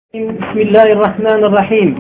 بسم الله الرحمن الرحيم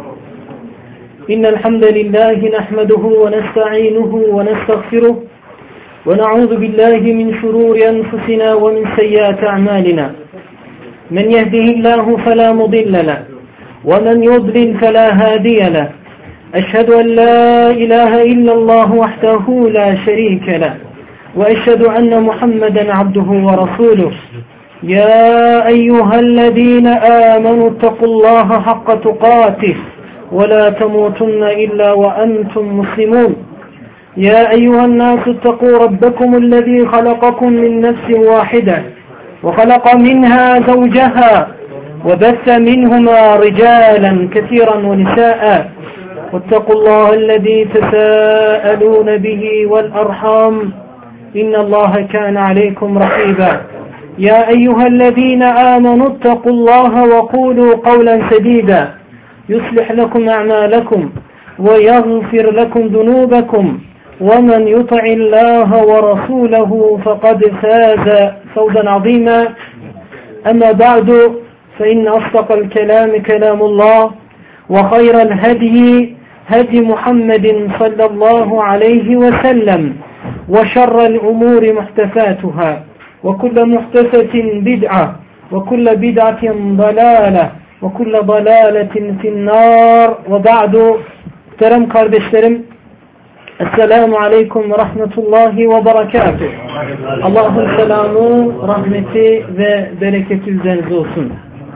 إن الحمد لله نحمده ونستعينه ونستغفره ونعوذ بالله من شرور أنفسنا ومن سيئات أعمالنا من يهده الله فلا مضل له ومن يضلل فلا هادي له أشهد أن لا إله إلا الله وحده لا شريك له وأشهد أن محمدا عبده ورسوله يا أيها الذين آمنوا اتقوا الله حق تقاته ولا تموتن إلا وأنتم مسلمون يا أيها الناس اتقوا ربكم الذي خلقكم من نفس واحدة وخلق منها زوجها وبث منهما رجالا كثيرا ونساء واتقوا الله الذي تساءلون به والأرحام إن الله كان عليكم رقيبا يا أيها الذين آمنوا اتقوا الله وقولوا قولا سديدا يصلح لكم أعمالكم ويغفر لكم ذنوبكم ومن يطع الله ورسوله فقد فاز فوزا عظيما أما بعد فإن أصدق الكلام كلام الله وخير الهدي هدي محمد صلى الله عليه وسلم وشر الأمور محدثاتها وكل محدثة بدعة وكل بدعة ضلالة وكل ضلالة في النار وبعد muhterem kardeşlerim Esselamu Aleyküm ve Rahmetullahi ve Berekatuhu. Allah'ın selamı, rahmeti ve bereketi üzerinize olsun.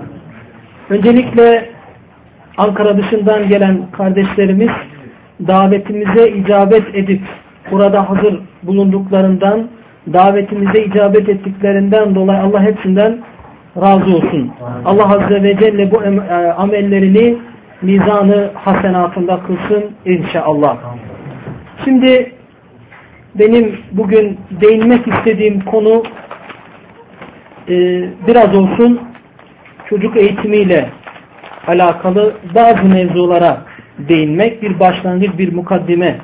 Öncelikle Ankara dışından gelen kardeşlerimiz davetimize icabet edip burada hazır bulunduklarından, davetimize icabet ettiklerinden dolayı Allah hepsinden razı olsun. Allah Azze ve Celle bu amellerini mizanı hasenatında kılsın inşallah. Şimdi benim bugün değinmek istediğim konu biraz olsun çocuk eğitimiyle alakalı bazı mevzulara değinmek, bir başlangıç, bir mukaddime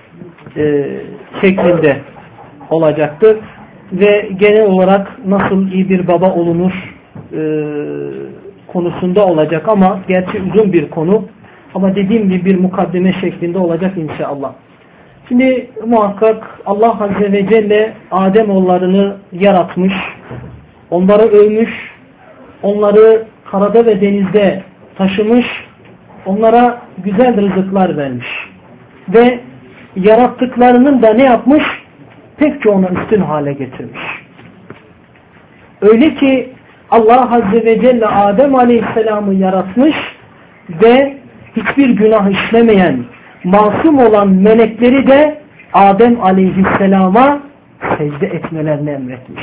şeklinde olacaktır. Ve genel olarak nasıl iyi bir baba olunur konusunda olacak ama gerçi uzun bir konu ama dediğim gibi bir mukaddime şeklinde olacak inşallah. Şimdi muhakkak Allah Azze ve Celle Ademoğullarını yaratmış, onları övmüş, onları karada ve denizde taşımış, onlara güzel rızıklar vermiş ve yarattıklarının da ne yapmış? Pek çoğunu üstün hale getirmiş. Öyle ki Allah Azze ve Celle Adem Aleyhisselam'ı yaratmış ve hiçbir günah işlemeyen, masum olan melekleri de Adem Aleyhisselam'a secde etmelerini emretmiş.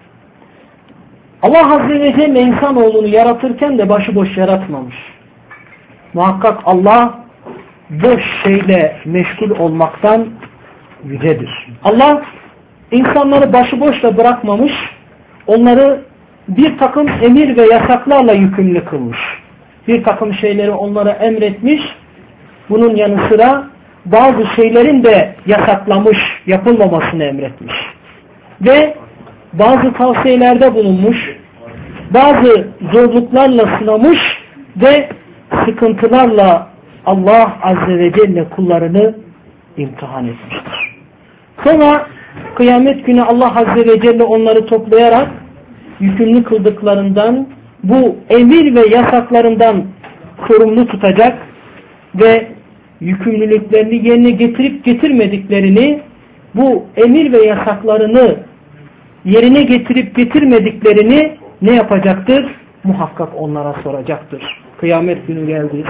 Allah Azze ve Celle insanoğlunu yaratırken de başıboş yaratmamış. Muhakkak Allah boş şeyle meşgul olmaktan yücedir. Allah insanları başıboşla bırakmamış, onları bir takım emir ve yasaklarla yükümlü kılmış. Bir takım şeyleri onlara emretmiş, bunun yanı sıra bazı şeylerin de yasaklamış, yapılmamasını emretmiş. Ve bazı tavsiyelerde bulunmuş, bazı zorluklarla sınamış ve sıkıntılarla Allah Azze ve Celle kullarını imtihan etmiştir. Sonra kıyamet günü Allah Azze ve Celle onları toplayarak yükümlü kıldıklarından, bu emir ve yasaklarından sorumlu tutacak ve yükümlülüklerini yerine getirip getirmediklerini, bu emir ve yasaklarını yerine getirip getirmediklerini ne yapacaktır? Muhakkak onlara soracaktır. Kıyamet günü geldi.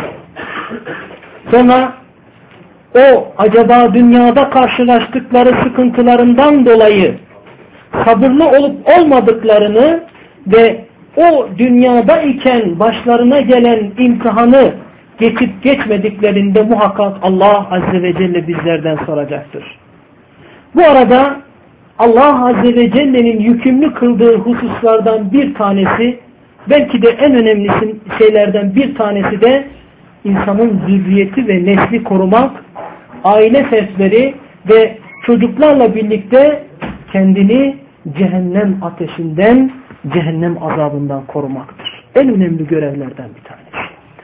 Sonra o acaba dünyada karşılaştıkları sıkıntılarından dolayı sabırlı olup olmadıklarını ve o dünyada iken başlarına gelen imtihanı geçip geçmediklerinde muhakkak Allah Azze ve Celle bizlerden soracaktır. Bu arada Allah Azze ve Celle'nin yükümlü kıldığı hususlardan bir tanesi, belki de en önemli şeylerden bir tanesi de insanın zürriyeti ve nesli korumak, aile fertleri ve çocuklarla birlikte kendini cehennem ateşinden, cehennem azabından korumaktır. En önemli görevlerden bir tanesi.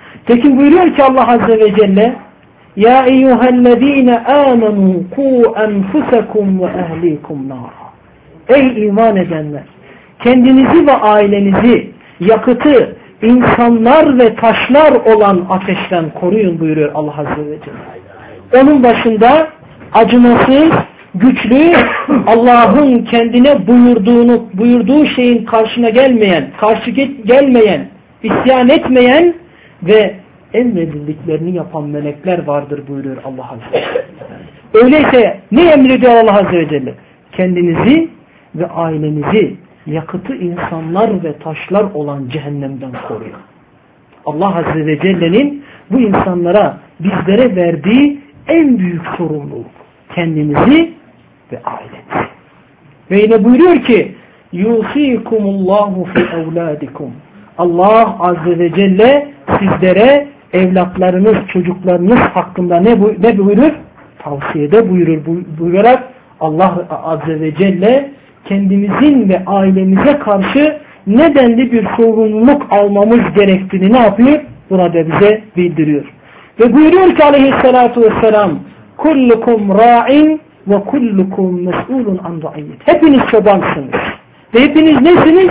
Tekin buyuruyor ki Allah Azze ve Celle Ya eyyühellezine amenu ku enfusekum ve ehlikum nara. Ey iman edenler! Kendinizi ve ailenizi yakıtı insanlar ve taşlar olan ateşten koruyun buyuruyor Allah Azze ve Celle. Onun başında acımasız, güçlü, Allah'ın kendine buyurduğu şeyin karşı gelmeyen, isyan etmeyen ve emredildiklerini yapan melekler vardır buyuruyor Allah Azze ve Celle. Öyleyse ne emrediyor Allah Azze ve Celle? Kendinizi ve ailenizi yakıtı insanlar ve taşlar olan cehennemden koruyun. Allah Azze ve Celle'nin bu insanlara, bizlere verdiği en büyük sorumluluk. Kendinizi ve ailenizi. Ve yine buyuruyor ki yusikumullahu fi evladikum. Allah Azze ve Celle sizlere evlatlarınız, çocuklarınız hakkında ne buyurur? Tavsiyede buyurarak Allah Azze ve Celle kendimizin ve ailemize karşı nedenli bir sorumluluk almamız gerektiğini ne yapıyor? Burada bize bildiriyor. Ve buyuruyor ki aleyhissalatu vesselam kullukum ra'in ve kullukum mes'ulun an ra'iyyet. Hepiniz çobansınız. Ve hepiniz nesiniz?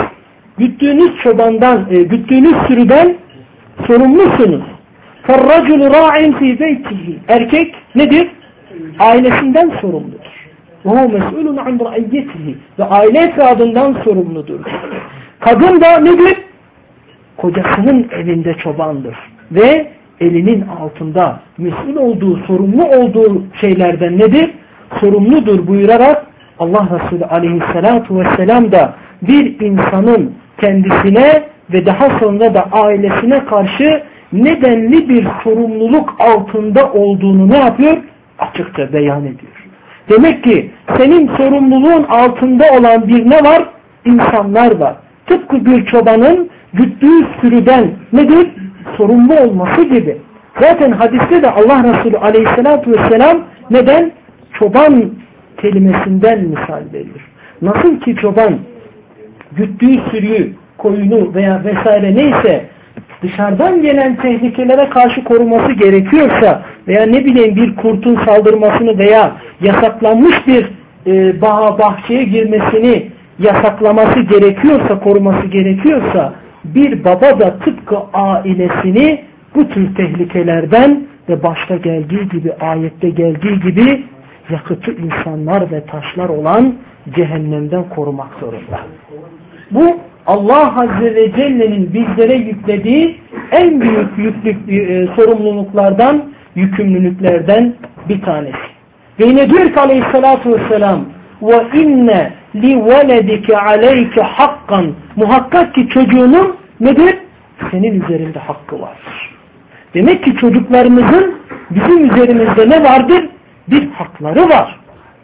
Güttüğünüz sürüden sorumlusunuz. فَالرَّجُلُ رَاعٍ فِي بَيْتِهِ. Erkek nedir? Ailesinden sorumludur. وَهُوَ مَسْئُولٌ عَنْ رَعِيَّتِهِ. Ve aile efradından sorumludur. Kadın da nedir? Kocasının evinde çobandır. Ve elinin altında mesul olduğu, sorumlu olduğu şeylerden nedir? Sorumludur buyurarak Allah Resulü aleyhissalatu vesselam da bir insanın kendisine ve daha sonra da ailesine karşı nedenli bir sorumluluk altında olduğunu ne yapıyor? Açıkça beyan ediyor. Demek ki senin sorumluluğun altında olan bir ne var? İnsanlar var. Tıpkı bir çobanın güttüğü sürüden nedir? Sorumlu olması gibi. Zaten hadiste de Allah Resulü aleyhissalatu vesselam neden? Çoban kelimesinden misal veriyor. Nasıl ki çoban güttüğü sürüyü, koyunu veya vesaire neyse dışarıdan gelen tehlikelere karşı koruması gerekiyorsa veya ne bileyim bir kurtun saldırmasını veya yasaklanmış bir bahçeye girmesini yasaklaması gerekiyorsa, koruması gerekiyorsa bir baba da tıpkı ailesini bu tür tehlikelerden ve başta geldiği gibi, ayette geldiği gibi yakıtı insanlar ve taşlar olan cehennemden korumak zorunda. Bu Allah Azze ve Celle'nin bizlere yüklediği en büyük sorumluluklardan, yükümlülüklerden bir tanesi. Ve yine diyor ki aleyhissalatu vesselam وَاِنَّ لِوَلَدِكَ عَلَيْكَ حَقًّا. Muhakkak ki çocuğunun nedir? Senin üzerinde hakkı vardır. Demek ki çocuklarımızın bizim üzerimizde ne vardır? Bir hakları var.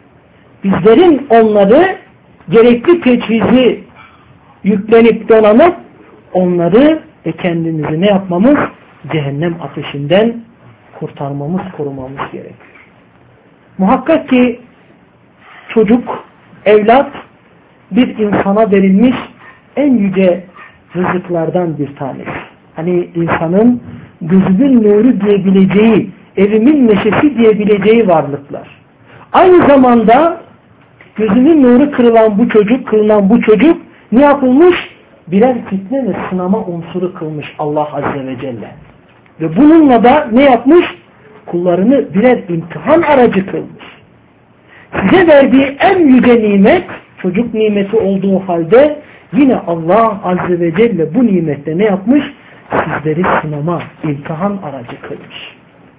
Bizlerin onları gerekli teçhizi yüklenip donanıp onları ve kendimizi ne yapmamız? Cehennem ateşinden kurtarmamız, korumamız gerekiyor. Muhakkak ki çocuk, evlat bir insana verilmiş en yüce rızıklardan bir tanesi. Hani insanın gözünün nuru diyebileceği, evimin neşesi diyebileceği varlıklar. Aynı zamanda gözünün nuru kırılan bu çocuk ne yapılmış? Birer fitne ve sınama unsuru kılmış Allah Azze ve Celle. Ve bununla da ne yapmış? Kullarını birer imtihan aracı kılmış. Size verdiği en yüce nimet, çocuk nimeti olduğu halde yine Allah Azze ve Celle bu nimette ne yapmış? Sizleri sınama, imtihan aracı kılmış.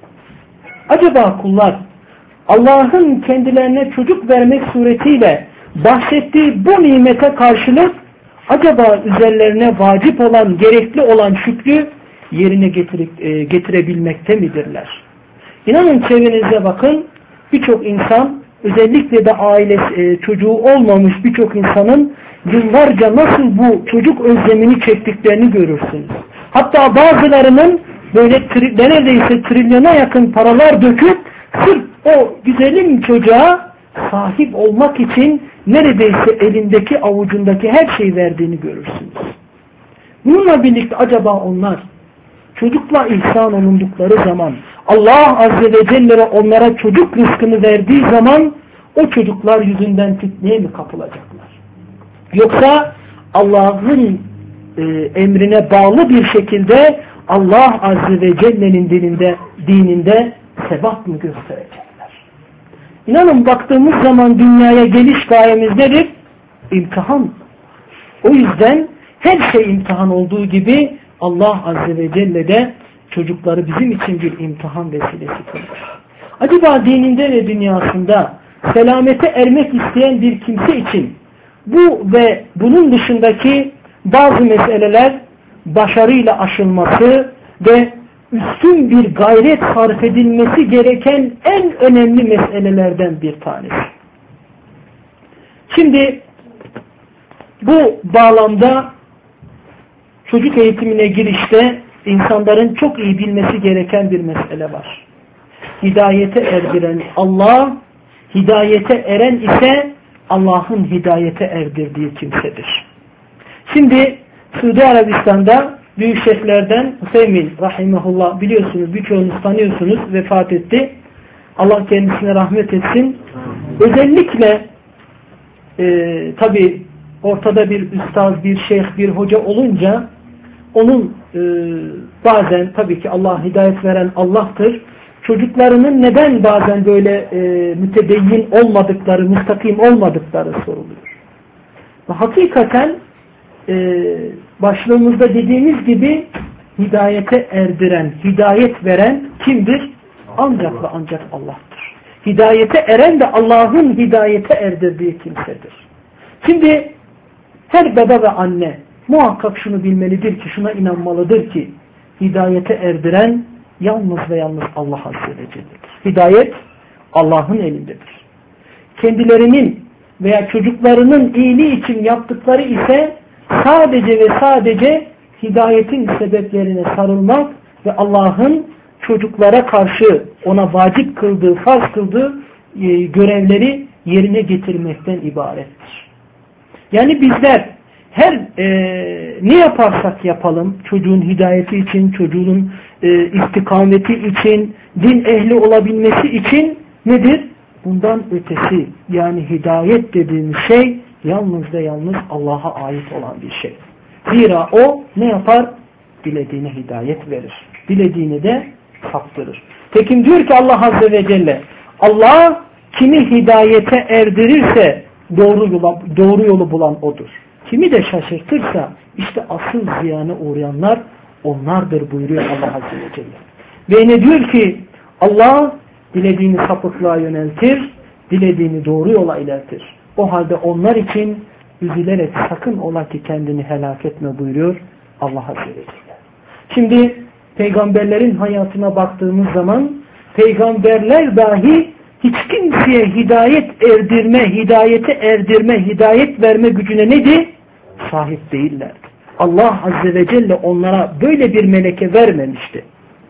Acaba kullar Allah'ın kendilerine çocuk vermek suretiyle bahsettiği bu nimete karşılık acaba üzerlerine vacip olan, gerekli olan şükrü yerine getirebilmekte midirler? İnanın çevrenize bakın, birçok insan, özellikle de ailesi, çocuğu olmamış birçok insanın yıllarca nasıl bu çocuk özlemini çektiklerini görürsünüz. Hatta bazılarının böyle neredeyse trilyona yakın paralar döküp sırf o güzelim çocuğa sahip olmak için neredeyse elindeki, avucundaki her şeyi verdiğini görürsünüz. Bununla birlikte acaba onlar çocukla ihsan olundukları zaman, Allah Azze ve Celle onlara çocuk rızkını verdiği zaman o çocuklar yüzünden fitneye mi kapılacaklar? Yoksa Allah'ın emrine bağlı bir şekilde Allah Azze ve Celle'nin dininde sebat mı gösterecekler? İnanın baktığımız zaman dünyaya geliş gayemiz nedir? İmtihan. O yüzden her şey imtihan olduğu gibi Allah Azze ve Celle de çocukları bizim için bir imtihan vesilesi kılmış. Acaba dininde ve dünyasında selamete ermek isteyen bir kimse için bu ve bunun dışındaki bazı meseleler başarıyla aşılması ve üstün bir gayret sarf edilmesi gereken en önemli meselelerden bir tanesi. Şimdi bu bağlamda çocuk eğitimine girişte insanların çok iyi bilmesi gereken bir mesele var. Hidayete erdiren Allah, hidayete eren ise Allah'ın hidayete erdirdiği kimsedir. Şimdi Suudi Arabistan'da büyük şeyhlerden Hüseyin rahimahullah, biliyorsunuz, birçoğunuz tanıyorsunuz, vefat etti. Allah kendisine rahmet etsin. Özellikle tabi ortada bir üstaz, bir şeyh, bir hoca olunca onun bazen tabii ki Allah hidayet veren Allah'tır. Çocuklarının neden bazen böyle mütedeyyin olmadıkları, müstakim olmadıkları soruluyor. Ve hakikaten başlığımızda dediğimiz gibi hidayete erdiren, hidayet veren kimdir? Ancak ve ancak Allah'tır. Hidayete eren de Allah'ın hidayete erdirdiği kimsedir. Şimdi her baba ve anne muhakkak şunu bilmelidir ki, şuna inanmalıdır ki hidayete erdiren yalnız ve yalnız Allah Azze ve Celle'dir. Hidayet Allah'ın elindedir. Kendilerinin veya çocuklarının iyiliği için yaptıkları ise sadece ve sadece hidayetin sebeplerine sarılmak ve Allah'ın çocuklara karşı ona vacip kıldığı, farz kıldığı görevleri yerine getirmekten ibarettir. Yani bizler her ne yaparsak yapalım, çocuğun hidayeti için, çocuğun istikameti için, din ehli olabilmesi için nedir? Bundan ötesi, yani hidayet dediğimiz şey yalnız ve yalnız Allah'a ait olan bir şey. Zira o ne yapar? Dilediğine hidayet verir. Dilediğini de saptırır. Tekim diyor ki Allah Azze ve Celle, Allah kimi hidayete erdirirse doğru yolu bulan odur. Kimi de şaşırtırsa işte asıl ziyana uğrayanlar onlardır buyuruyor Allah Azze ve Celle. Ve ne diyor ki Allah dilediğini sapıklığa yöneltir, dilediğini doğru yola ilertir. O halde onlar için üzülerek sakın ola ki kendini helak etme buyuruyor Allah Azze ve Celle. Şimdi peygamberlerin hayatına baktığımız zaman peygamberler dahi hiç kimseye hidayet erdirme, hidayete erdirme, hidayet verme gücüne nedir? Sahip değillerdi. Allah Azze ve Celle onlara böyle bir meleke vermemişti.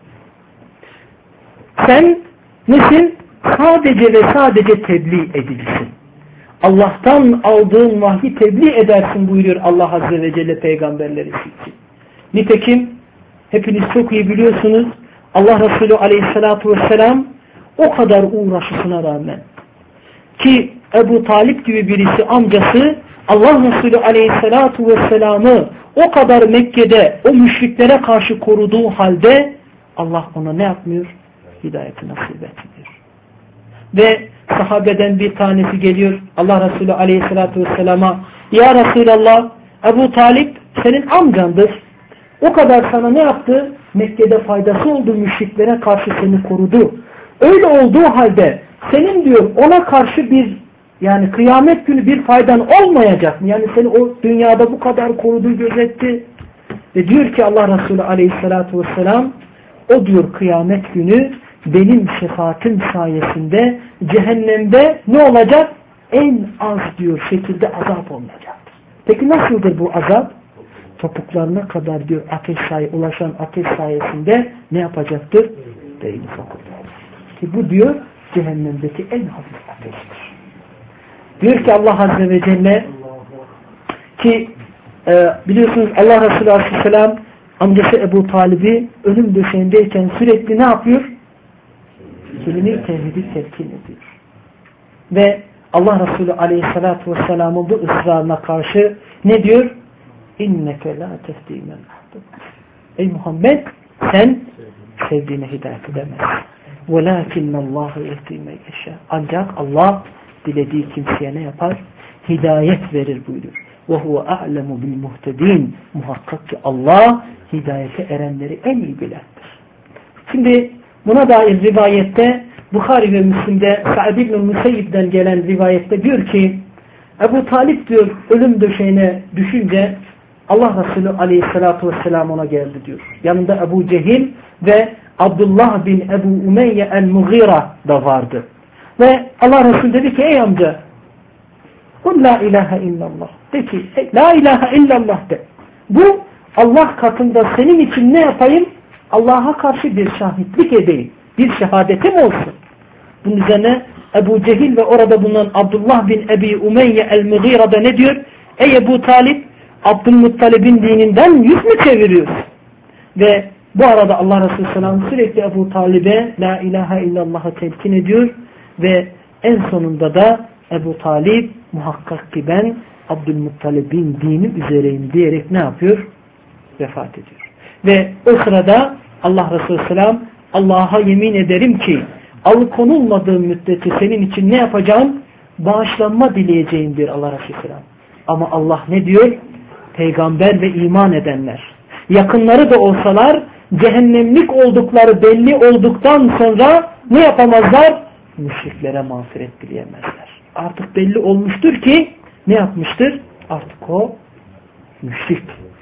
Sen nesin? Sadece ve sadece tebliğ edilsin. Allah'tan aldığın vahyi tebliğ edersin buyuruyor Allah Azze ve Celle peygamberleri için. Nitekim hepiniz çok iyi biliyorsunuz Allah Resulü Aleyhisselatü Vesselam o kadar uğraşısına rağmen ki Ebu Talip gibi birisi amcası Allah Resulü Aleyhisselatü Vesselam'ı o kadar Mekke'de o müşriklere karşı koruduğu halde Allah ona ne yapmıyor? Hidayeti nasip etmiyor. Ve sahabeden bir tanesi geliyor Allah Resulü Aleyhisselatü Vesselam'a, ya Resulallah, Ebu Talip senin amcandır. O kadar sana ne yaptı? Mekke'de faydası oldu, müşriklere karşı seni korudu. Öyle olduğu halde senin diyor ona karşı bir, yani kıyamet günü bir faydan olmayacak mı? Yani seni o dünyada bu kadar korudu, gözetti. Ve diyor ki Allah Resulü Aleyhisselatü Vesselam, o diyor kıyamet günü benim şefaatim sayesinde cehennemde ne olacak? En az diyor şekilde azap olmayacaktır. Peki nasıldır bu azap? Topuklarına kadar diyor ulaşan ateş sayesinde ne yapacaktır? Beyni sokacak. Ki bu diyor cehennemdeki en hafif ateştir. Diyor ki Allah Azze ve Celle ki biliyorsunuz Allah Resulü Aleyhisselam amcası Ebu Talib'i ölüm döşeğindeyken sürekli ne yapıyor? Kelime-i tevhidi telkin ediyor. Ve Allah Resulü Aleyhisselatü Vesselam'ın bu ısrarına karşı ne diyor? İnneke la tehdi men ahbabte. Ey Muhammed, sen sevdiğine hidayet edemezsin. Velakinnallâhu yehdi men yeşâ. Ancak Allah dilediği kimseye ne yapar? Hidayet verir buyuruyor. Ve huve a'lemu bil muhtedin. Muhakkak ki Allah hidayete erenleri en iyi bilendir. Şimdi buna dair rivayette Bukhari ve Müslim'de Sa'd ibn Musayyib'den gelen rivayette diyor ki Ebu Talip diyor ölüm döşeğine düşünce Allah Resulü Aleyhisselatü Vesselam ona geldi diyor. Yanında Ebu Cehil ve Abdullah bin Ebu Umeyye el-Mughira da vardı. Ve Allah Resulü dedi ki ey amca kul la ilahe illallah. De ki la ilahe illallah de. Bu Allah katında senin için ne yapayım? Allah'a karşı bir şahitlik edeyim. Bir şehadetim olsun. Bunun üzerine Ebu Cehil ve orada bulunan Abdullah bin Ebi Umeyye el-Mughira da ne diyor? Ey Ebu Talip, Abdülmuttalib'in dininden yüz mü çeviriyorsun? Ve bu arada Allah Resulü Selam sürekli Ebu Talib'e la ilahe illallah'ı telkin ediyor ve en sonunda da Ebu Talib muhakkak ki ben Abdülmuttalib'in dini üzereyim diyerek ne yapıyor? Vefat ediyor. Ve o sırada Allah Resulü Selam Allah'a yemin ederim ki alıkonulmadığım müddetçe senin için ne yapacağım? Bağışlanma dileyeceğim diyor Allah Resulü Selam. Ama Allah ne diyor? Peygamber ve iman edenler. Yakınları da olsalar cehennemlik oldukları belli olduktan sonra ne yapamazlar? Müşriklere mağfiret dileyemezler. Artık belli olmuştur ki ne yapmıştır? Artık o müşrik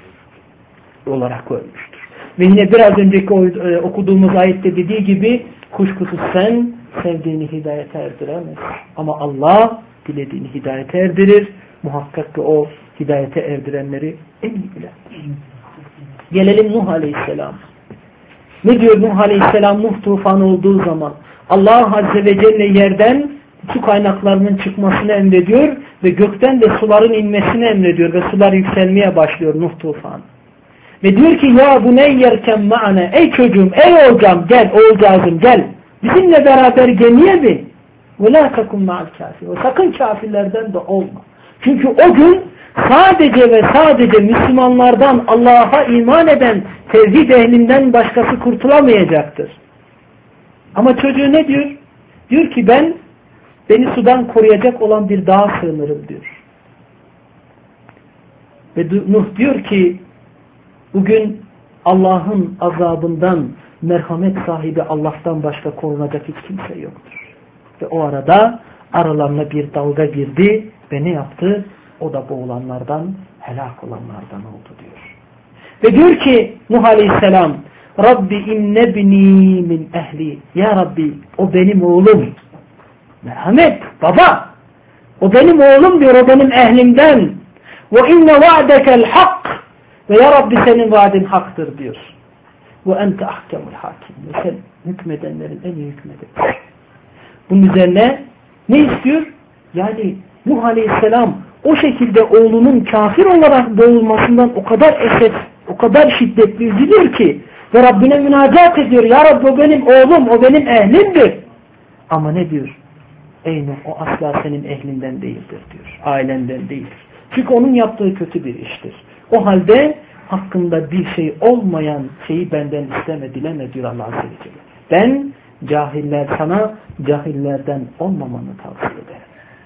olarak ölmüştür. Ve yine biraz önceki okuduğumuz ayette dediği gibi kuşkusuz sen sevdiğini hidayete erdiremez. Ama Allah dilediğini hidayete erdirir. Muhakkak ki o hidayete erdirenleri en iyi bilendir. Gelelim Nuh Aleyhisselam. Ne diyor Nuh Aleyhisselam Nuh tufanı olduğu zaman? Allah Azze ve Celle yerden su kaynaklarının çıkmasını emrediyor ve gökten de suların inmesini emrediyor ve sular yükselmeye başlıyor Nuh tufanı. Ve diyor ki ya bu ne yerken ma'ane ey çocuğum ey oğulcağım gel oğulcağızım gel bizimle beraber gemiye bin ve la takun ma'al kafir. Sakın kafirlerden de olma. Çünkü o gün sadece ve sadece Müslümanlardan Allah'a iman eden tevhid ehlinden başkası kurtulamayacaktır. Ama çocuğu ne diyor? Diyor ki beni sudan koruyacak olan bir dağa sığınırım diyor. Ve Nuh diyor ki bugün Allah'ın azabından merhamet sahibi Allah'tan başka korunacak hiç kimse yoktur. Ve o arada aralarına bir dalga girdi ve ne yaptı? O da boğulanlardan, helak olanlardan oldu diyor. Ve diyor ki Nuh Aleyhisselam Rabbi innebni min ehli. Ya Rabbi o benim oğlum. Merhamet baba. O benim oğlum diyor, o benim ehlimden. Ve inne va'dekel hak. Ve ya Rabbi senin vaadin haktır diyor. Ve ente ahkemul hakim. Ve sen hükmedenlerin en iyi hükmedenisin. Bunun üzerine ne istiyor? Yani Nuh Aleyhisselam o şekilde oğlunun kafir olarak boğulmasından o kadar şiddetli üzülüyor ki ve Rabbine münacat ediyor. Ya Rabbi o benim oğlum, o benim ehlimdir. Ama ne diyor? Ey Nuh o asla senin ehlinden değildir diyor. Ailenden değildir. Çünkü onun yaptığı kötü bir iştir. O halde hakkında bir şey olmayan şeyi benden isteme, dileme diyor Allah Azze ve Celle. Ben sana cahillerden olmamanı tavsiye ederim.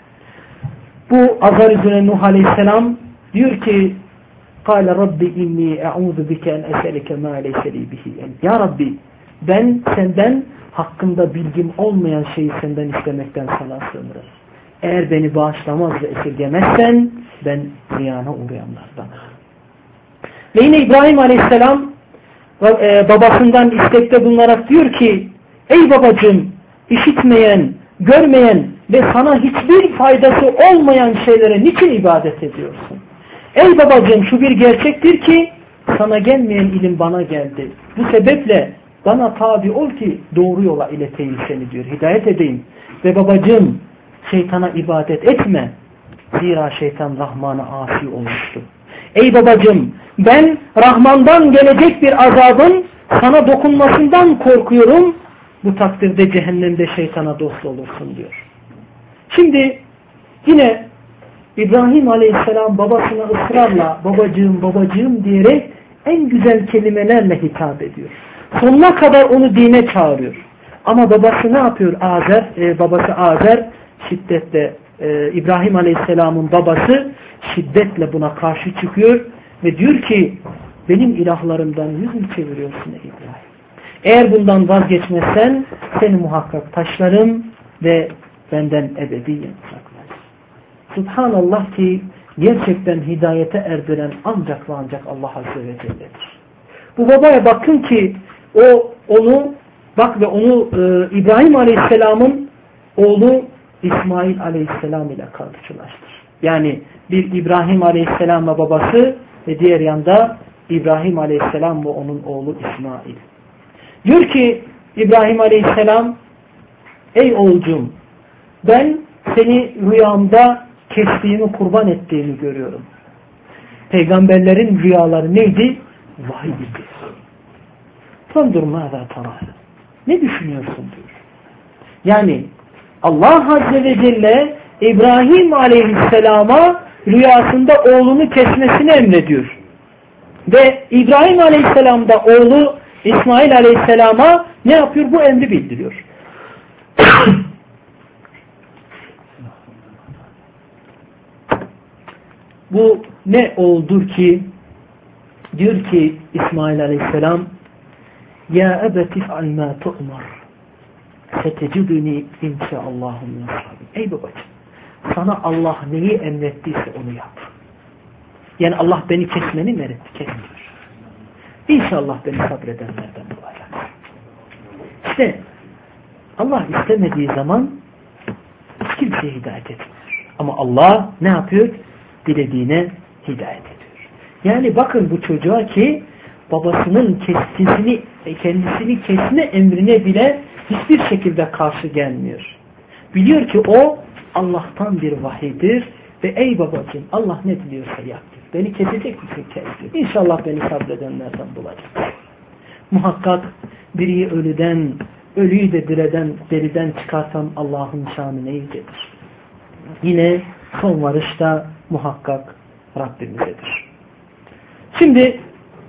Bu azar üzerine Nuh Aleyhisselam diyor ki قال رَبِّ إِنِّي أَعُوذُ بِكَ أَنْ أَسَلِكَ مَا لَيْسَ لِي بِهِ عِلْمٌ. Ya Rabbi ben senden hakkında bilgim olmayan şeyi senden istemekten sana sığınırım. Eğer beni bağışlamaz ve esirgemezsen ben ziyana uğrayanlardanım. Ve yine İbrahim Aleyhisselam babasından istekte bulunarak diyor ki ey babacığım işitmeyen, görmeyen ve sana hiçbir faydası olmayan şeylere niçin ibadet ediyorsun? Ey babacığım şu bir gerçektir ki sana gelmeyen ilim bana geldi. Bu sebeple bana tabi ol ki doğru yola ileteyim seni diyor. Hidayet edeyim. Ve babacığım şeytana ibadet etme. Zira şeytan Rahman'a asi olmuştu. Ey babacığım, ben Rahman'dan gelecek bir azabın sana dokunmasından korkuyorum. Bu takdirde cehennemde şeytana dost olursun diyor. Şimdi yine İbrahim Aleyhisselam babasına ısrarla babacığım babacığım diyerek en güzel kelimelerle hitap ediyor. Sonuna kadar onu dine çağırıyor. Ama babası ne yapıyor? Babası Azer şiddetle, İbrahim Aleyhisselam'ın babası şiddetle buna karşı çıkıyor ve diyor ki benim ilahlarımdan yüz mü çeviriyorsun ey İbrahim? Eğer bundan vazgeçmezsen seni muhakkak taşlarım ve benden ebediyen uzaklar. Subhanallah ki gerçekten hidayete erdiren ancak ve ancak Allah Azze ve Celle'dir. Bu babaya bakın ki onu İbrahim Aleyhisselam'ın oğlu İsmail Aleyhisselam ile karşılaştır. Yani bir İbrahim Aleyhisselam'la babası ve diğer yanda İbrahim Aleyhisselam ve onun oğlu İsmail. Diyor ki İbrahim Aleyhisselam, ey oğulcum, ben seni rüyamda kestiğimi, kurban ettiğini görüyorum. Peygamberlerin rüyaları neydi? Vahiy idi. Fandur mâzâ tarâ. Ne düşünüyorsun diyor. Yani Allah Azze ve Celle İbrahim Aleyhisselam'a rüyasında oğlunu kesmesini emrediyor. Ve İbrahim Aleyhisselam da oğlu İsmail Aleyhisselam'a ne yapıyor? Bu emri bildiriyor. Bu ne oldur ki diyor ki İsmail Aleyhisselam, ya ebeti if'al ma tu'mar seteciduni inşaallahu min ashabin. Ey babacığım, sana Allah neyi emrettiyse onu yap. Yani Allah beni kesmeni mi emretti? Kesmiyor. İnşallah beni sabredenlerden olacak. İşte Allah istemediği zaman hiç kimseye hidayet etmiyor. Ama Allah ne yapıyor? Dilediğine hidayet ediyor. Yani bakın bu çocuğa ki babasının kendisini kesme emrine bile hiçbir şekilde karşı gelmiyor. Biliyor ki o Allah'tan bir vahiydir ve ey babacığım Allah ne diliyorsa yap diyor. Beni kesecek misin? Kes diyor. İnşallah beni sabredenlerden bulacak. Muhakkak biri ölüyü de deriden çıkartan Allah'ın şanı ne yücedir. Yine son varışta muhakkak Rabbimizedir. Şimdi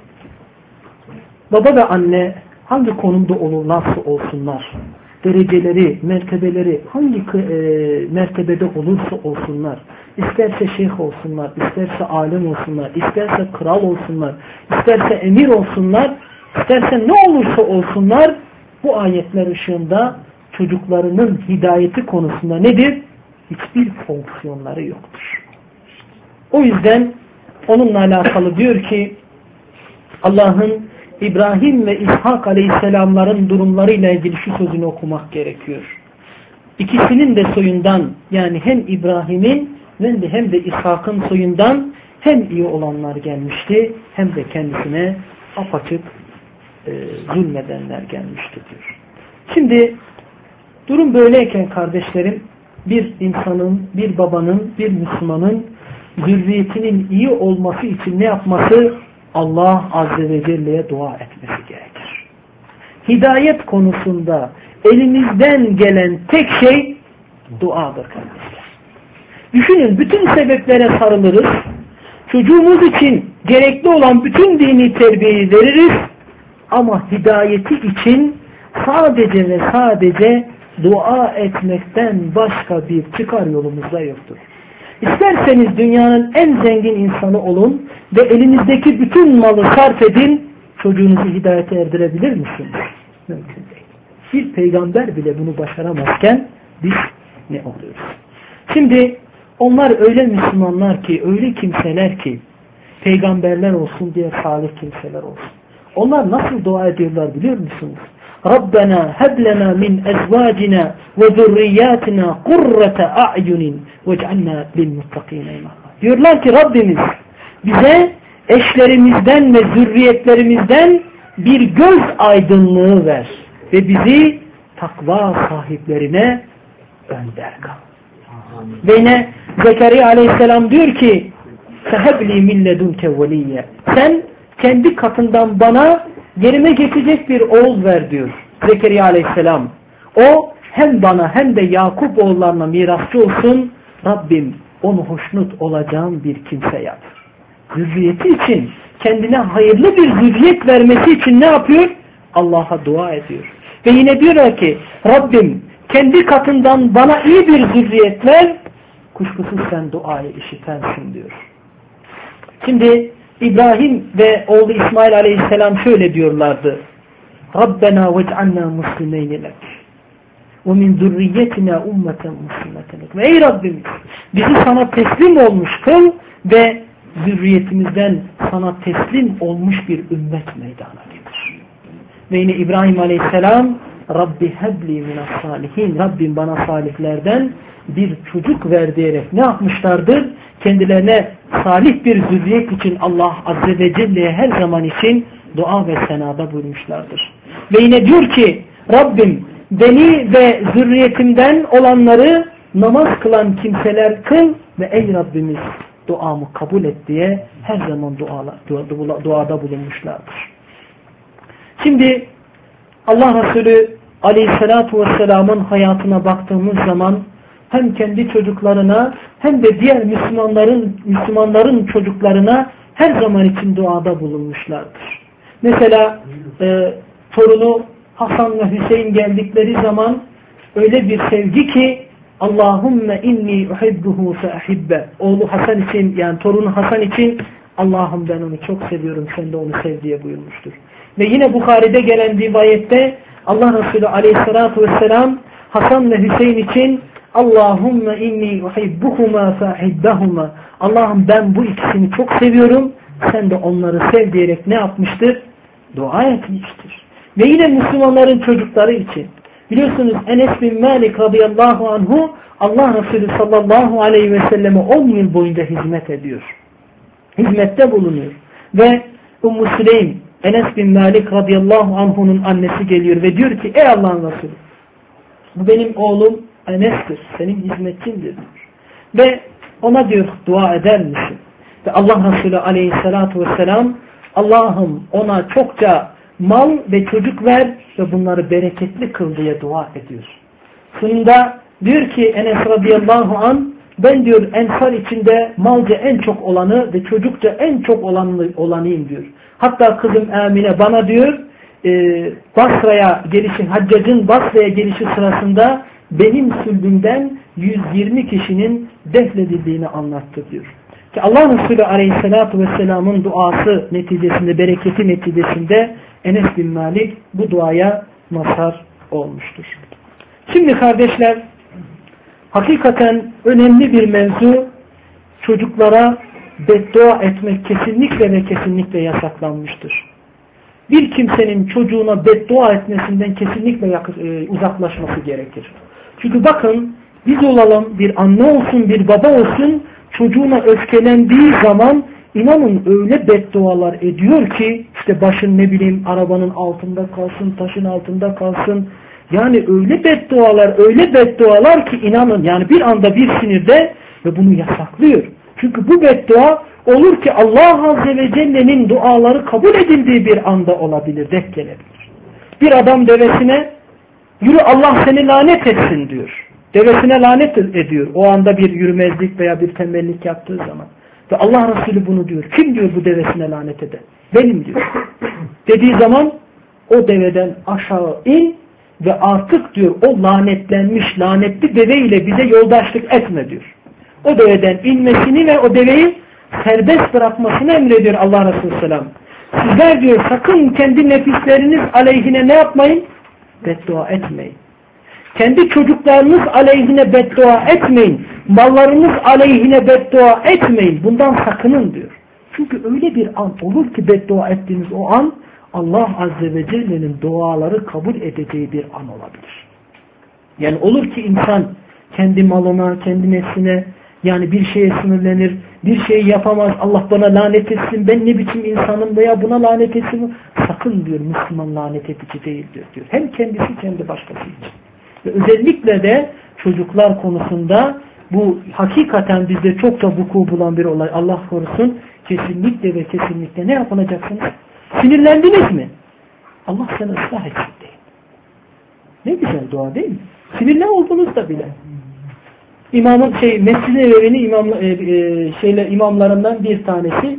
baba ve anne hangi konumda nasıl olsunlar, dereceleri, mertebeleri hangi mertebede olursa olsunlar, isterse şeyh olsunlar, isterse alim olsunlar, isterse kral olsunlar, isterse emir olsunlar, isterse ne olursa olsunlar, bu ayetler ışığında çocuklarının hidayeti konusunda nedir? Hiçbir fonksiyonları yoktur. O yüzden onunla alakalı diyor ki Allah'ın İbrahim ve İshak Aleyhisselamların durumlarıyla ilgili şu sözünü okumak gerekiyor. İkisinin de soyundan, yani hem İbrahim'in hem de İshak'ın soyundan hem iyi olanlar gelmişti hem de kendisine apaçık zulmedenler gelmişti diyor. Şimdi durum böyleyken kardeşlerim, bir insanın, bir babanın, bir Müslümanın zürriyetinin iyi olması için ne yapması? Allah Azze ve Celle'ye dua etmesi gerekir. Hidayet konusunda elimizden gelen tek şey duadır kardeşler. Düşünün, bütün sebeplere sarılırız. Çocuğumuz için gerekli olan bütün dini terbiyeyi veririz. Ama hidayeti için sadece ve sadece dua etmekten başka bir çıkar yolumuz da yoktur. İsterseniz dünyanın en zengin insanı olun ve elinizdeki bütün malı sarf edin, çocuğunuzu hidayete erdirebilir misiniz? Mümkün değil. Bir peygamber bile bunu başaramazken biz ne oluyoruz? Şimdi onlar öyle Müslümanlar ki, öyle kimseler ki, peygamberler olsun diye salih kimseler olsun. Onlar nasıl dua ediyorlar biliyor musunuz? Rabbena heblena min ezvacina ve zurriyatina kurrete a'yunin vec'alna lilmuttakine imama. Diyorlar ki Rabbimiz bize eşlerimizden ve zürriyetlerimizden bir göz aydınlığı ver ve bizi takva sahiplerine önder kıl. Ve yine Zekeriya Aleyhisselam diyor ki fehebli min ledunke veliyye. Sen kendi katından bana yerime geçecek bir oğul ver diyor Zekeriya aleyhisselam. O hem bana hem de Yakup oğullarına mirasçı olsun. Rabbim onu hoşnut olacağım bir kimse yap. Zürriyeti için, kendine hayırlı bir zürriyet vermesi için ne yapıyor? Allah'a dua ediyor. Ve yine diyorlar ki Rabbim kendi katından bana iyi bir zürriyet ver. Kuşkusuz sen duayı işitensin diyor. Şimdi İbrahim ve oğlu İsmail aleyhisselam şöyle diyorlardı. Rabbena vec'alna muslimeyni lek ve min zürriyetina ummeten muslimeten lek. Ve ey Rabbimiz bizi sana teslim olmuş kıl ve zürriyetimizden sana teslim olmuş bir ümmet meydana getir. Ve yine İbrahim aleyhisselam Rabbi hebli minas salihin. Rabbim bana salihlerden bir çocuk ver diyerek ne yapmışlardır? Kendilerine salih bir zürriyet için Allah Azze ve Celle'ye her zaman için dua ve senada buyurmuşlardır. Ve yine diyor ki Rabbim beni ve zürriyetimden olanları namaz kılan kimseler kıl ve ey Rabbimiz duamı kabul et diye her zaman duada bulunmuşlardır. Şimdi Allah Resulü Aleyhisselatü Vesselam'ın hayatına baktığımız zaman hem kendi çocuklarına hem de diğer Müslümanların çocuklarına her zaman için duada bulunmuşlardır. Mesela torunu Hasan ve Hüseyin geldikleri zaman öyle bir sevgi ki Allahümme inni uhibbuhu fe ahibbe. Oğlu Hasan için yani torunu Hasan için Allah'ım ben onu çok seviyorum sen de onu sev diye buyurmuştur. Ve yine Bukhari'de gelen rivayette Allah Resulü Aleyhisselatü Vesselam Hasan ve Hüseyin için Allahümme inni uhibbuhuma fe ahibbehuma. Allah'ım ben bu ikisini çok seviyorum sen de onları sev diyerek ne yapmıştır? Dua etmiştir. Ve yine Müslümanların çocukları için. Biliyorsunuz Enes bin Malik radıyallahu anhu Allah Resulü sallallahu aleyhi ve selleme 10 yıl boyunca hizmet ediyor. Hizmette bulunuyor. Ve Ümmü Süleym Enes bin Malik radıyallahu anhu'nun annesi geliyor ve diyor ki ey Allah'ın Resulü bu benim oğlum Enes'tir. Senin hizmetçindir diyor. Ve ona diyor dua eder misin? Ve Allah Resulü aleyhissalatu vesselam Allah'ım ona çokça mal ve çocuk ver ve bunları bereketli kıl diye dua ediyor. Sonunda diyor ki Enes radıyallahu an ben diyor ensar içinde malca en çok olanı ve çocukça en çok olanıyım diyor. Hatta kızım Amine bana diyor Basra'ya gelişi, Haccac'ın Basra'ya gelişi sırasında benim sülbümden 120 kişinin defnedildiğini anlattı diyor. Ki Allah Resulü Aleyhisselatü Vesselam'ın duası neticesinde, bereketi neticesinde Enes bin Malik bu duaya mazhar olmuştur. Şimdi kardeşler, hakikaten önemli bir mevzu, çocuklara beddua etmek kesinlikle ve kesinlikle yasaklanmıştır. Bir kimsenin çocuğuna beddua etmesinden kesinlikle uzaklaşması gerekir. Çünkü bakın biz olalım, bir anne olsun, bir baba olsun, çocuğuna öfkelendiği zaman inanın öyle beddualar ediyor ki işte başın ne bileyim arabanın altında kalsın, taşın altında kalsın. Yani öyle beddualar ki inanın yani bir anda bir sinirde ve bunu yasaklıyor. Çünkü bu beddua olur ki Allah Azze ve Celle'nin duaları kabul edildiği bir anda olabilir, denk gelebilir. Bir adam devesine yürü Allah seni lanet etsin diyor. Devesine lanet ediyor. O anda bir yürümezlik veya bir tembellik yaptığı zaman. Ve Allah Resulü bunu diyor. Kim diyor bu devesine lanet eden? Benim diyor. Dediği zaman o deveden aşağı in ve artık diyor o lanetlenmiş, lanetli deveyle bize yoldaşlık etme diyor. O deveden inmesini ve o deveyi serbest bırakmasını emrediyor Allah Resulü Selam. Sizler diyor sakın kendi nefisleriniz aleyhine ne yapmayın? Beddua etmeyin. Kendi çocuklarınız aleyhine beddua etmeyin. Mallarınız aleyhine beddua etmeyin. Bundan sakının diyor. Çünkü öyle bir an olur ki beddua ettiğiniz o an Allah Azze ve Celle'nin duaları kabul edeceği bir an olabilir. Yani olur ki insan kendi malına, kendi nefsine yani bir şeye sinirlenir, bir şey yapamaz, Allah bana lanet etsin, ben ne biçim insanım veya buna lanet etsin. Sakın diyor Müslüman lanet edici değildir diyor. Hem kendisi hem de başkası için. Ve özellikle de çocuklar konusunda bu hakikaten bizde çok da vuku bulan bir olay. Allah korusun, kesinlikle ve kesinlikle ne yapılacaksınız? Sinirlendiniz mi? Allah seni ıslah etsin deyin. Ne güzel dua değil mi? Sinirli olduğunuzda bile. Mescid-i Nebevi'nin imamlarından bir tanesi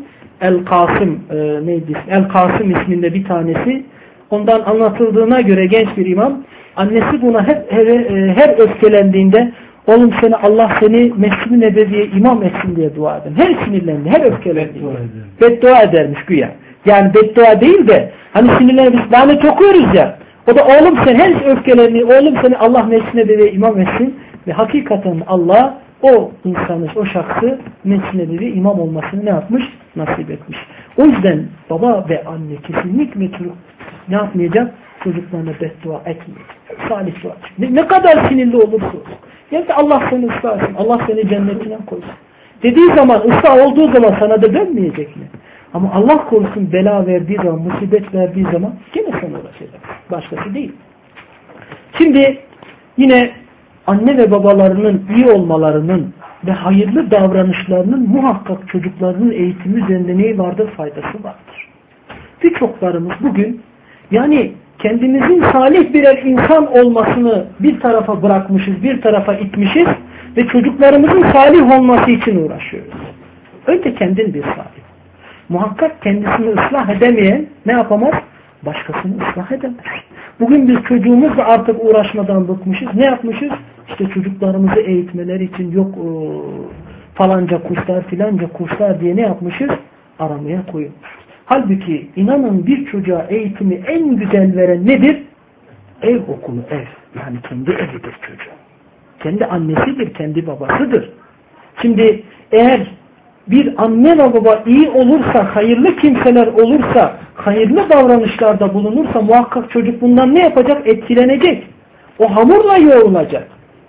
El-Kasım isminde bir tanesi. Ondan anlatıldığına göre genç bir imam, annesi buna her öfkelendiğinde, oğlum Allah seni Mescid-i Nebevi'ye imam etsin diye dua edin. Her sinirlendi, her öfkelendi. Beddua edermiş güya. Yani beddua değil de hani sinirlenmiş, lanet okuyoruz ya. O da oğlum sen her öfkelendi, oğlum seni Allah Mescid-i Nebevi'ye imam etsin. Ve hakikaten Allah o insanı, o şahsı Mescid-i Nebevi'ye imam olmasını ne yapmış? Nasip etmiş. O yüzden baba ve anne kesinlikle ne yapmayacak? Çocuklarına beddua etmeyecek. Salih dua edecek. Ne kadar sinirli olursa olsun. Yani Allah seni ıslah etsin. Allah seni cennetine koysun. Dediği zaman, ıslah olduğu zaman sana da dönmeyecek mi? Ama Allah korusun bela verdiği zaman, musibet verdiği zaman gene sana ulaşacak. Başkası değil. Şimdi yine anne ve babalarının iyi olmalarının ve hayırlı davranışlarının muhakkak çocuklarının eğitimi üzerinde neyi vardır? Faydası vardır. Birçoklarımız bugün yani kendimizin salih birer insan olmasını bir tarafa bırakmışız, bir tarafa itmişiz ve çocuklarımızın salih olması için uğraşıyoruz. Önce kendin bir salih. Muhakkak kendisini ıslah edemeyen ne yapamaz? Başkasını ıslah edemez. Bugün biz çocuğumuzla artık uğraşmadan bıkmışız. Ne yapmışız? İşte çocuklarımızı eğitmeler için yok falanca kurslar filanca kurslar diye ne yapmışız? Aramaya koyulmuşuz. Halbuki inanın bir çocuğa eğitimi en güzel veren nedir? Ev okulu, ev. Yani kendi evidir çocuğun. Kendi annesidir, kendi babasıdır. Şimdi eğer bir anne ve baba iyi olursa, hayırlı kimseler olursa, hayırlı davranışlarda bulunursa muhakkak çocuk bundan ne yapacak? Etkilenecek. O hamurla yoğrulacak.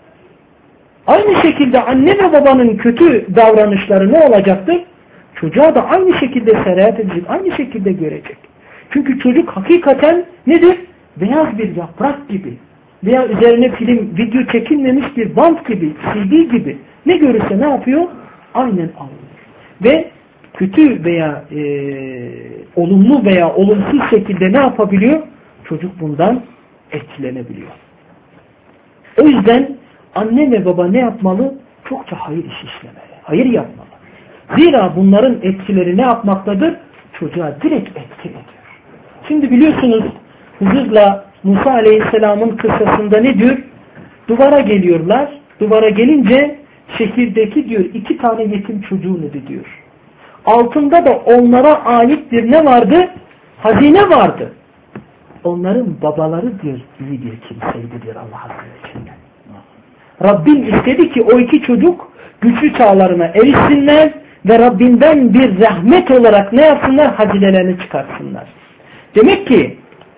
Aynı şekilde anne ve babanın kötü davranışları ne olacaktır? Çocuğa da aynı şekilde sirayet edecek, aynı şekilde görecek. Çünkü çocuk hakikaten nedir? Beyaz bir yaprak gibi veya üzerine film, video çekilmemiş bir bant gibi, CD gibi ne görürse ne yapıyor? Aynen alıyor. Ve kötü veya olumlu veya olumsuz şekilde ne yapabiliyor? Çocuk bundan etkilenebiliyor. O yüzden anne ve baba ne yapmalı? Çokça hayır iş işlemeli. Hayır yapmalı. Zira bunların etkileri ne yapmaktadır? Çocuğa direkt etki ediyor. Şimdi biliyorsunuz Hızır'la Musa Aleyhisselam'ın kıssasında ne diyor? Duvara geliyorlar. Duvara gelince şehirdeki diyor 2 tane yetim çocuğunu diyor. Altında da onlara aittir ne vardı? Hazine vardı. Onların babaları diyor iyi bir kimseydi diyor Allah Azze ve Celle. Rabbim istedi ki o 2 çocuk güçlü çağlarına erişsinler ve Rabbinden bir rahmet olarak ne yapsınlar? Hazinelerini çıkartsınlar. Demek ki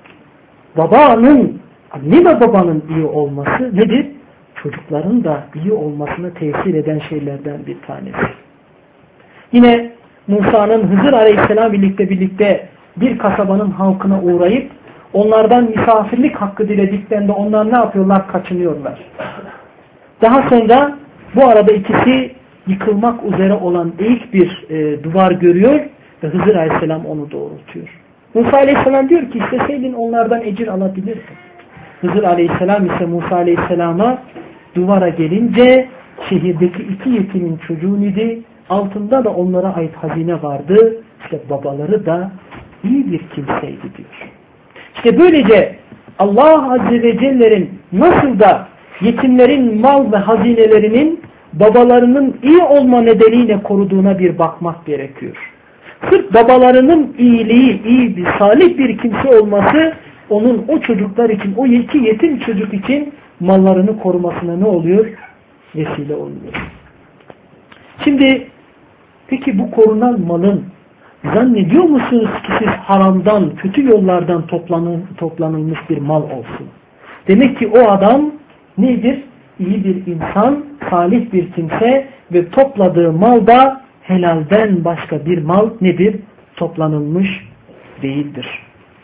anne ve babanın iyi olması nedir? Çocukların da iyi olmasına tesir eden şeylerden bir tanesi. Yine Musa'nın Hızır Aleyhisselam birlikte bir kasabanın halkına uğrayıp onlardan misafirlik hakkı dilediklerinde onlar ne yapıyorlar? Kaçınıyorlar. Daha sonra bu arada ikisi yıkılmak üzere olan eğik bir duvar görüyor ve Hızır Aleyhisselam onu doğrultuyor. Musa Aleyhisselam diyor ki isteseydin onlardan ecir alabilirsin. Hızır Aleyhisselam ise Musa Aleyhisselam'a duvara gelince şehirdeki 2 yetimin çocuğun idi. Altında da onlara ait hazine vardı. İşte babaları da iyi bir kimseydi diyor. İşte böylece Allah Azze ve Celle'nin nasıl da yetimlerin mal ve hazinelerinin babalarının iyi olma nedeniyle koruduğuna bir bakmak gerekiyor. Sırf babalarının iyiliği, iyi bir, salih bir kimse olması onun o çocuklar için, o 2 yetim çocuk için mallarını korumasına ne oluyor? Vesile oluyor. Şimdi peki bu korunan malın zannediyor musunuz ki siz haramdan, kötü yollardan toplanılmış bir mal olsun? Demek ki o adam nedir? İyi bir insan, salih bir kimse ve topladığı mal da helalden başka bir mal nedir? Toplanılmış değildir.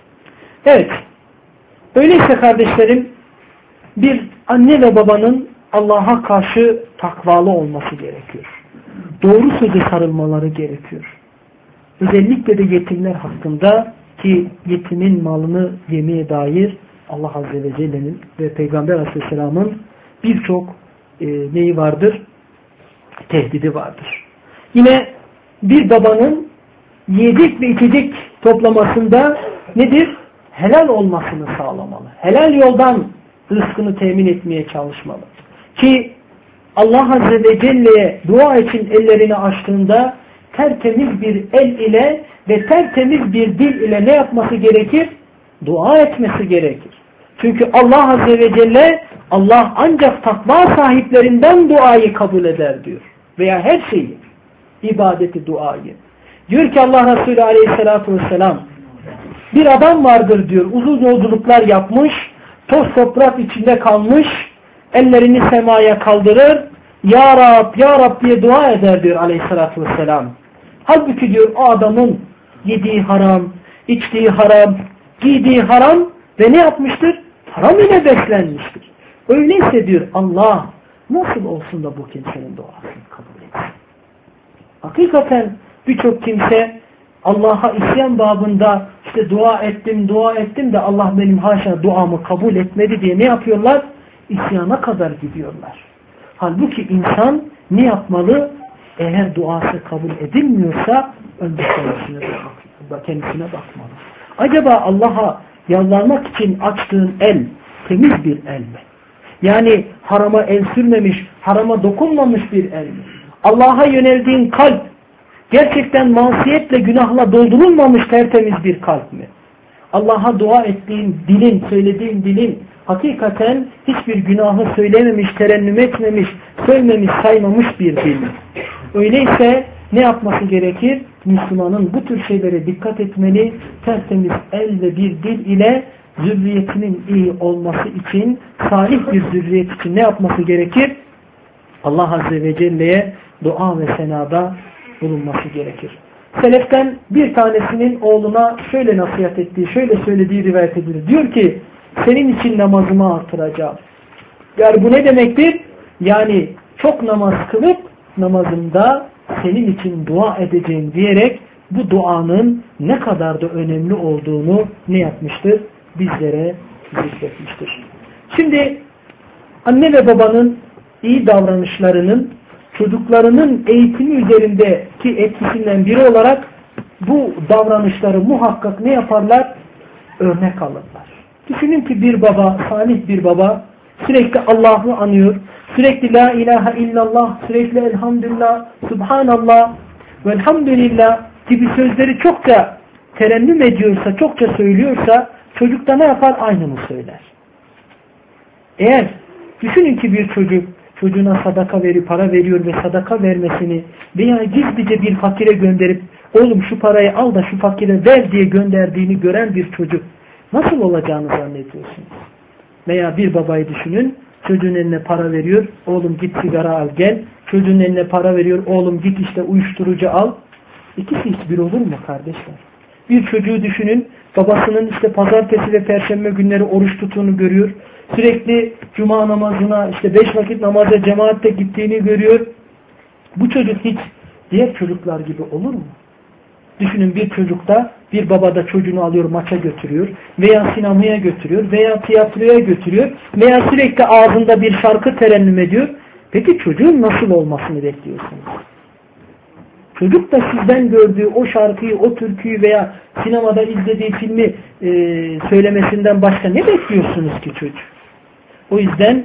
Evet. Öyleyse kardeşlerim bir anne ve babanın Allah'a karşı takvalı olması gerekiyor. Doğru söze sarılmaları gerekiyor. Özellikle de yetimler hakkında, ki yetimin malını yemeye dair Allah Azze ve Celle'nin ve Peygamber Aleyhisselam'ın birçok neyi vardır? Tehdidi vardır. Yine bir babanın yiyecek ve içecek toplamasında nedir? Helal olmasını sağlamalı. Helal yoldan rızkını temin etmeye çalışmalı. Ki Allah Azze ve Celle'ye dua için ellerini açtığında tertemiz bir el ile ve tertemiz bir dil ile ne yapması gerekir? Dua etmesi gerekir. Çünkü Allah Azze ve Celle, Allah ancak takva sahiplerinden duayı kabul eder diyor. Veya her şeyi, ibadeti, duayı. Diyor ki Allah Resulü Aleyhisselatü Vesselam, bir adam vardır diyor, uzun yolculuklar yapmış, toz toprak içinde kalmış, ellerini semaya kaldırır, Ya Rab, Ya Rab diye dua eder diyor Aleyhisselatü Vesselam. Halbuki diyor o adamın yediği haram, içtiği haram, giydiği haram ve ne yapmıştır? Haram ile beslenmiştir. Öyleyse diyor Allah nasıl olsun da bu kimsenin duasını kabul etsin? Hakikaten birçok kimse Allah'a isyan babında işte dua ettim de Allah benim haşa duamı kabul etmedi diye ne yapıyorlar? İsyana kadar gidiyorlar. Halbuki insan ne yapmalı? Eğer duası kabul edilmiyorsa önce kendisine bakmalı. Acaba Allah'a yalvarmak için açtığın el temiz bir el mi? Yani harama el sürmemiş, harama dokunmamış bir el mi? Allah'a yöneldiğin kalp gerçekten masiyetle, günahla doldurulmamış tertemiz bir kalp mi? Allah'a dua ettiğin dilin, söylediğin dilin hakikaten hiçbir günahı söylememiş, terennüm etmemiş, söylememiş, saymamış bir dil mi? Öyleyse ne yapması gerekir? Müslümanın bu tür şeylere dikkat etmeli, tertemiz el ve bir dil ile zürriyetinin iyi olması için, salih bir zürriyet için ne yapması gerekir? Allah Azze ve Celle'ye dua ve senada bulunması gerekir. Seleften bir tanesinin oğluna şöyle nasihat ettiği, şöyle söylediği rivayet edilir. Diyor ki, senin için namazımı artıracağım. Yani bu ne demektir? Yani çok namaz kılıp namazımda senin için dua edeceğim diyerek bu duanın ne kadar da önemli olduğunu ne yapmıştır? Bizlere zikretmiştir. Şimdi anne ve babanın iyi davranışlarının çocuklarının eğitimi üzerindeki etkisinden biri olarak bu davranışları muhakkak ne yaparlar? Örnek alırlar. Düşünün ki bir baba, salih bir baba sürekli Allah'ı anıyor, sürekli La ilahe illallah, sürekli elhamdülillah, subhanallah, velhamdülillah gibi sözleri çokça terennüm ediyorsa, çokça söylüyorsa çocuk da ne yapar? Aynını söyler. Eğer düşünün ki bir çocuk çocuğuna sadaka verip para veriyor ve sadaka vermesini veya gizlice bir fakire gönderip oğlum şu parayı al da şu fakire ver diye gönderdiğini gören bir çocuk nasıl olacağını zannediyorsunuz? Veya bir babayı düşünün, çocuğun eline para veriyor, oğlum git sigara al gel, çocuğun eline para veriyor, oğlum git işte uyuşturucu al. İkisi hiçbir olur mu kardeşler? Bir çocuğu düşünün, babasının işte pazartesi ve perşembe günleri oruç tuttuğunu görüyor. Sürekli cuma namazına, işte 5 vakit namaza cemaatte gittiğini görüyor. Bu çocuk hiç diğer çocuklar gibi olur mu? Düşünün bir çocukta, bir baba da çocuğunu alıyor maça götürüyor veya sinemaya götürüyor veya tiyatroya götürüyor veya sürekli ağzında bir şarkı terennüm ediyor. Peki çocuğun nasıl olmasını bekliyorsunuz? Çocuk da sizden gördüğü o şarkıyı, o türküyü veya sinemada izlediği filmi söylemesinden başka ne bekliyorsunuz ki çocuk? O yüzden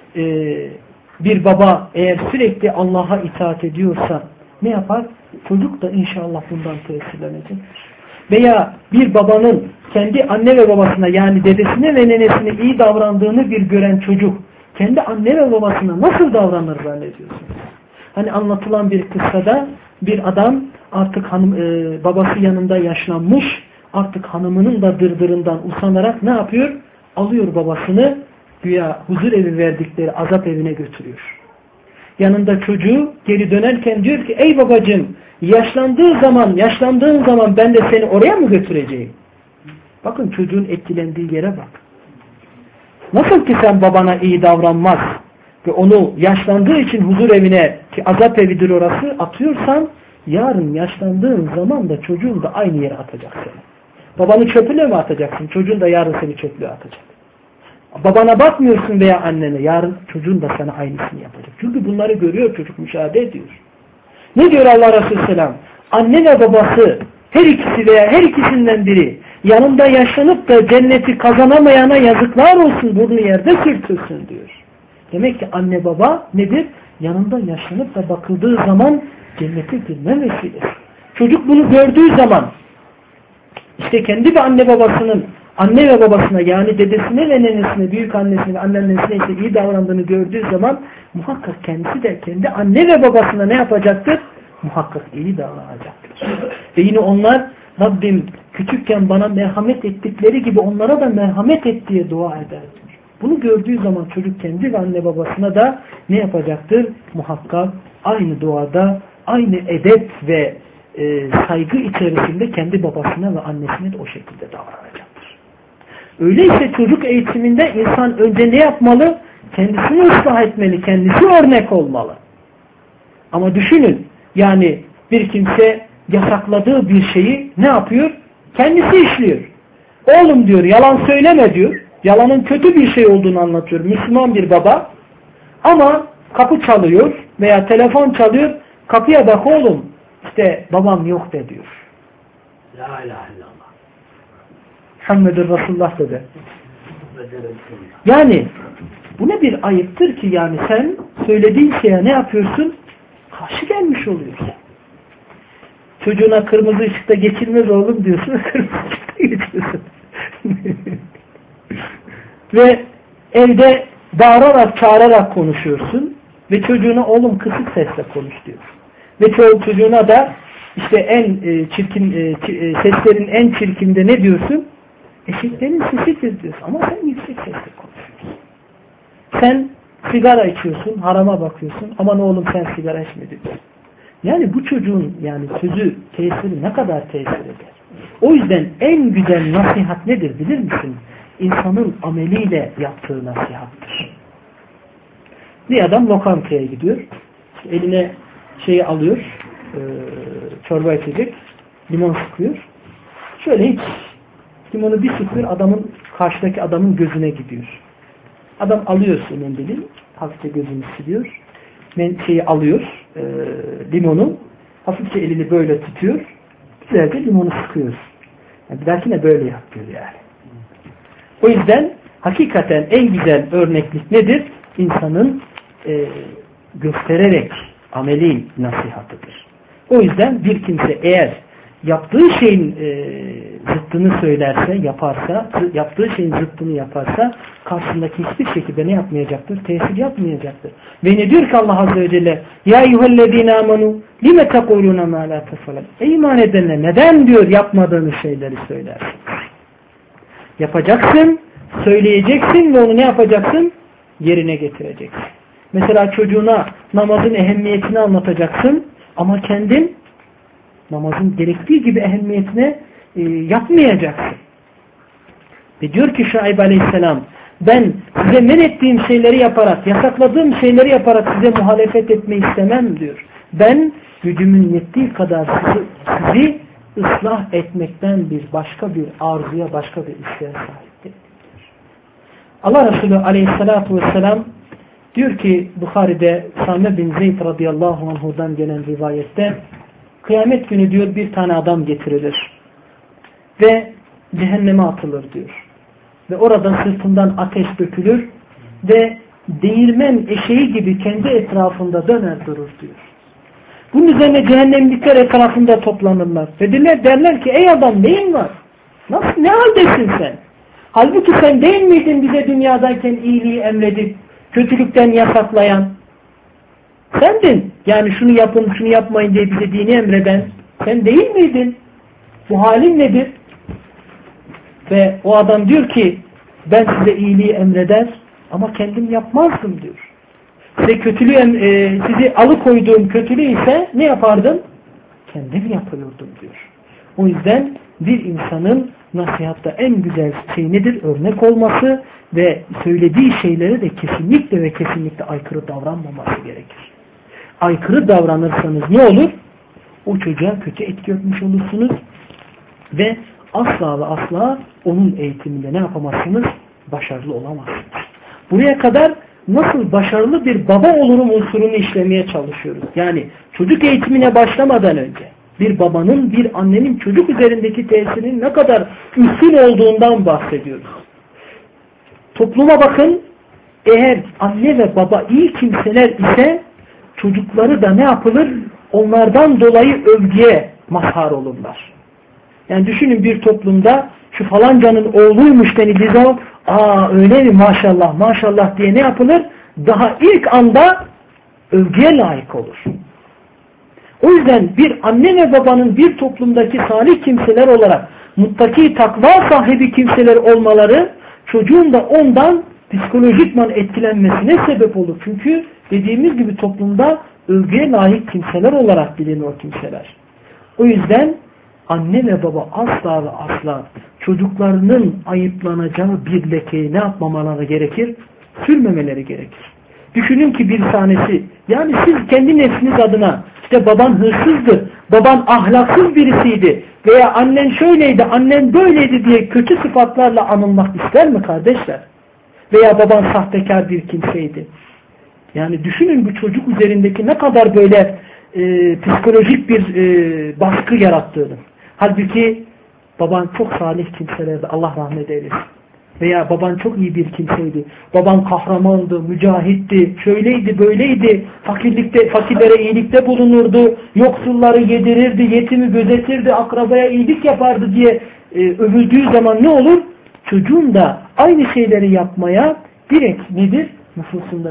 bir baba eğer sürekli Allah'a itaat ediyorsa ne yapar? Çocuk da inşallah bundan tesirlenecek. Veya bir babanın kendi anne ve babasına yani dedesine ve nenesine iyi davrandığını bir gören çocuk kendi anne ve babasına nasıl davranır zannediyorsunuz? Hani anlatılan bir kıssada bir adam artık babası yanında yaşlanmış, artık hanımının da dırdırından usanarak ne yapıyor? Alıyor babasını güya huzur evi verdikleri azap evine götürüyor. Yanında çocuğu geri dönerken diyor ki ey babacığım yaşlandığın zaman ben de seni oraya mı götüreceğim? Bakın çocuğun etkilendiği yere bak. Nasıl ki sen babana iyi davranmaz, ve onu yaşlandığı için huzur evine, ki azap evidir orası, atıyorsan yarın yaşlandığın zaman da çocuğun da aynı yere atacak seni. Babanı çöpüne mi atacaksın? Çocuğun da yarın seni çöplüğe atacak. Babana bakmıyorsun veya annene, yarın çocuğun da sana aynısını yapacak. Çünkü bunları görüyor çocuk, müşahede ediyor. Ne diyor Allah Resulü Selam? Anne ve babası her ikisi veya her ikisinden biri yanında yaşlanıp da cenneti kazanamayana yazıklar olsun, burnu yerde sürtülsün diyor. Demek ki anne baba nedir? Yanında yaşlanıp da bakıldığı zaman cennete girme vesilesi. Çocuk bunu gördüğü zaman işte kendi ve anne ve babasına yani dedesine ve nenesine, büyük annesine ve anneannesine işte iyi davrandığını gördüğü zaman muhakkak kendisi de kendi anne ve babasına ne yapacaktır? Muhakkak iyi davranacaktır. Ve yine onlar Rabbim küçükken bana merhamet ettikleri gibi onlara da merhamet et diye dua eder diyor. Bunu gördüğü zaman çocuk kendi ve anne babasına da ne yapacaktır? Muhakkak aynı duada, aynı edep ve saygı içerisinde kendi babasına ve annesine de o şekilde davranacaktır. Öyleyse çocuk eğitiminde insan önce ne yapmalı? Kendisini ıslah etmeli, kendisi örnek olmalı. Ama düşünün, yani bir kimse yasakladığı bir şeyi ne yapıyor? Kendisi işliyor. Oğlum diyor, yalan söyleme diyor. Yalanın kötü bir şey olduğunu anlatıyor. Müslüman bir baba. Ama kapı çalıyor veya telefon çalıyor. Kapıya bak oğlum. İşte babam yok de diyor. La ilahe illallah. Muhammedur Resulullah dedi. Yani bu ne bir ayıptır ki, yani sen söylediğin şeye ne yapıyorsun? Karşı gelmiş oluyorsun. Çocuğuna kırmızı ışıkta geçilmez oğlum diyorsun, kırmızı ışıkta geçiyorsun. Ve evde bağırarak, çağırarak konuşuyorsun ve çocuğuna oğlum kısık sesle konuş diyorsun. Ve çocuğuna da işte en çirkin seslerin en çirkinde ne diyorsun? Eşeklerin sesidir diyorsun. Ama sen yüksek sesle konuşuyorsun. Sen sigara içiyorsun, harama bakıyorsun. Aman oğlum sen sigara içme diyorsun. Yani bu çocuğun yani sözü, tesiri ne kadar tesir eder? O yüzden en güzel nasihat nedir bilir misin? İnsanın ameliyle yaptığı nasihattır. Bir adam lokantaya gidiyor. Eline şeyi alıyor, çorba içecek, limon sıkıyor. Şöyle hiç limonu bir sıkıyor, karşıdaki adamın gözüne gidiyor. Adam alıyor mendili, hafifçe gözünü siliyor. Şeyi alıyor, limonu, hafifçe elini böyle tutuyor. Güzelce limonu sıkıyor. Yani bir dahakine böyle yap diyor yani. O yüzden hakikaten en güzel örneklik nedir? İnsanın göstererek ameli nasihatıdır. O yüzden bir kimse eğer yaptığı şeyin zıttını söylerse, yaparsa, yaptığı şeyin zıttını yaparsa karşısındaki hiçbir şekilde ne yapmayacaktır? Tesir yapmayacaktır. Ve ne diyor ki Allah Azze ve Celle? Ya eyyühellezine amanu lime tekulune ma la tefalun. Ey iman edenler, neden diyor yapmadığınız şeyleri söylersin? Yapacaksın, söyleyeceksin ve onu ne yapacaksın? Yerine getireceksin. Mesela çocuğuna namazın ehemmiyetini anlatacaksın ama kendin namazın gerektiği gibi ehemmiyetine yapmayacaksın. Ve diyor ki Şuayb Aleyhisselam, ben size men ettiğim şeyleri yaparak, yasakladığım şeyleri yaparak size muhalefet etmeyi istemem diyor. Ben gücümün yettiği kadar sizi ıslah etmekten başka bir arzuya, başka bir isteğe sahip değilim. Allah Resulü Aleyhisselatü Vesselam diyor ki Bukhari'de Same bin Zeyd radıyallahu anhu'dan gelen rivayette, kıyamet günü diyor bir tane adam getirilir ve cehenneme atılır diyor. Ve orada sırtından ateş dökülür ve değirmen eşeği gibi kendi etrafında döner durur diyor. Bunun üzerine cehennemlikler etrafında toplanırlar. Ve derler ki ey adam neyin var? Nasıl, ne haldesin sen? Halbuki sen değil miydin bize dünyadayken iyiliği emredip kötülükten yasaklayan? Sendin. Yani şunu yapın, şunu yapmayın diye bize dini emreden. Sen değil miydin? Bu halin nedir? Ve o adam diyor ki ben size iyiliği emreder ama kendim yapmazdım diyor. Size sizi alıkoyduğum kötülüğü ise ne yapardım? Kendim yapıyordum diyor. O yüzden bir insanın nasihatta en güzel şey nedir? Örnek olması ve söylediği şeylere de kesinlikle ve kesinlikle aykırı davranmaması gerekir. Aykırı davranırsanız ne olur? O çocuğa kötü etki etmiş olursunuz ve asla ve asla onun eğitiminde ne yapamazsınız? Başarılı olamazsınız. Buraya kadar nasıl başarılı bir baba olurum unsurunu işlemeye çalışıyoruz. Yani çocuk eğitimine başlamadan önce bir babanın, bir annenin çocuk üzerindeki tesirinin ne kadar üstün olduğundan bahsediyoruz. Topluma bakın, eğer anne ve baba iyi kimseler ise çocukları da ne yapılır? Onlardan dolayı övgüye mazhar olurlar. Yani düşünün, bir toplumda şu falancanın oğluymuş denildiği zaman öyle mi maşallah maşallah diye ne yapılır? Daha ilk anda övgüye layık olur. O yüzden bir anne ve babanın bir toplumdaki salih kimseler olarak muttaki, takva sahibi kimseler olmaları çocuğun da ondan psikolojikman etkilenmesine sebep olur. Çünkü dediğimiz gibi toplumda övgüye layık kimseler olarak bilinir o kimseler. O yüzden anne ve baba asla ve asla çocuklarının ayıplanacağı bir lekeyi ne yapmamaları gerekir? Sürmemeleri gerekir. Düşünün ki bir tanesi, yani siz kendi nefsiniz adına işte baban hırsızdı, baban ahlaksız birisiydi veya annen şöyleydi, annen böyleydi diye kötü sıfatlarla anılmak ister mi kardeşler? Veya baban sahtekar bir kimseydi. Yani düşünün bu çocuk üzerindeki ne kadar böyle psikolojik bir baskı yarattığını. Halbuki baban çok salih kimselerdi, Allah rahmet eylesin. Veya baban çok iyi bir kimseydi. Baban kahramandı, mücahitti, şöyleydi, böyleydi. Fakirlere iyilikte bulunurdu. Yoksulları yedirirdi, yetimi gözetirdi, akrabaya iyilik yapardı diye övüldüğü zaman ne olur? Çocuğun da aynı şeyleri yapmaya direkt nedir? Nüfusunda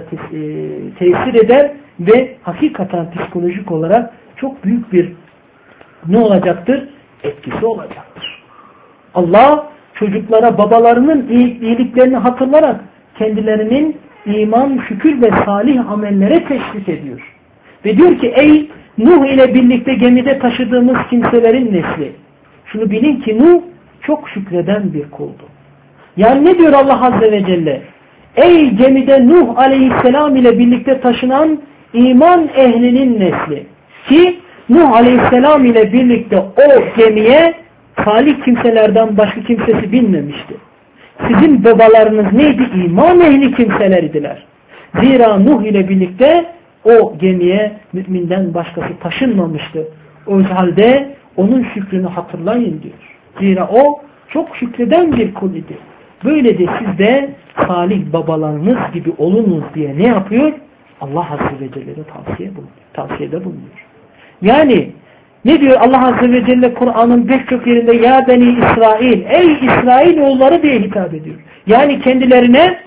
tesir eder ve hakikaten psikolojik olarak çok büyük bir ne olacaktır? Etkisi olacaktır. Allah çocuklara babalarının iyiliklerini hatırlarak kendilerinin iman, şükür ve salih amellere teşvik ediyor. Ve diyor ki ey Nuh ile birlikte gemide taşıdığımız kimselerin nesli. Şunu bilin ki Nuh çok şükreden bir kuldu. Yani ne diyor Allah Azze ve Celle? Ey gemide Nuh aleyhisselam ile birlikte taşınan iman ehlinin nesli. Ki Nuh aleyhisselam ile birlikte o gemiye salih kimselerden başka kimsesi binmemişti. Sizin babalarınız neydi? İman ehli kimselerdiler. Zira Nuh ile birlikte o gemiye müminden başkası taşınmamıştı. O halde onun şükrünü hatırlayın diyor. Zira o çok şükreden bir kul idi. Böyle de siz de salih babalarınız gibi olunuz diye ne yapıyor? Allah Azze ve Celle'de tavsiyede bulunuyor. Yani ne diyor Allah Azze ve Celle Kur'an'ın pek çok yerinde ya beni İsrail, ey İsrail oğulları diye hitap ediyor. Yani kendilerine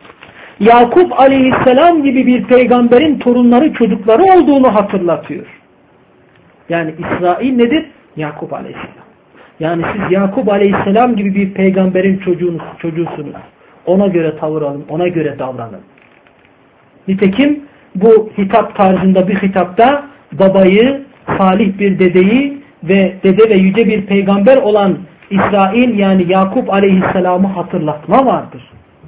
Yakup aleyhisselam gibi bir peygamberin torunları, çocukları olduğunu hatırlatıyor. Yani İsrail nedir? Yakup aleyhisselam. Yani siz Yakup aleyhisselam gibi bir peygamberin çocuğusunuz. Ona göre tavır alın, ona göre davranın. Nitekim bu hitap tarzında bir hitapta babayı, salih bir dedeyi ve dede ve yüce bir peygamber olan İsrail yani Yakup aleyhisselamı hatırlatma vardır.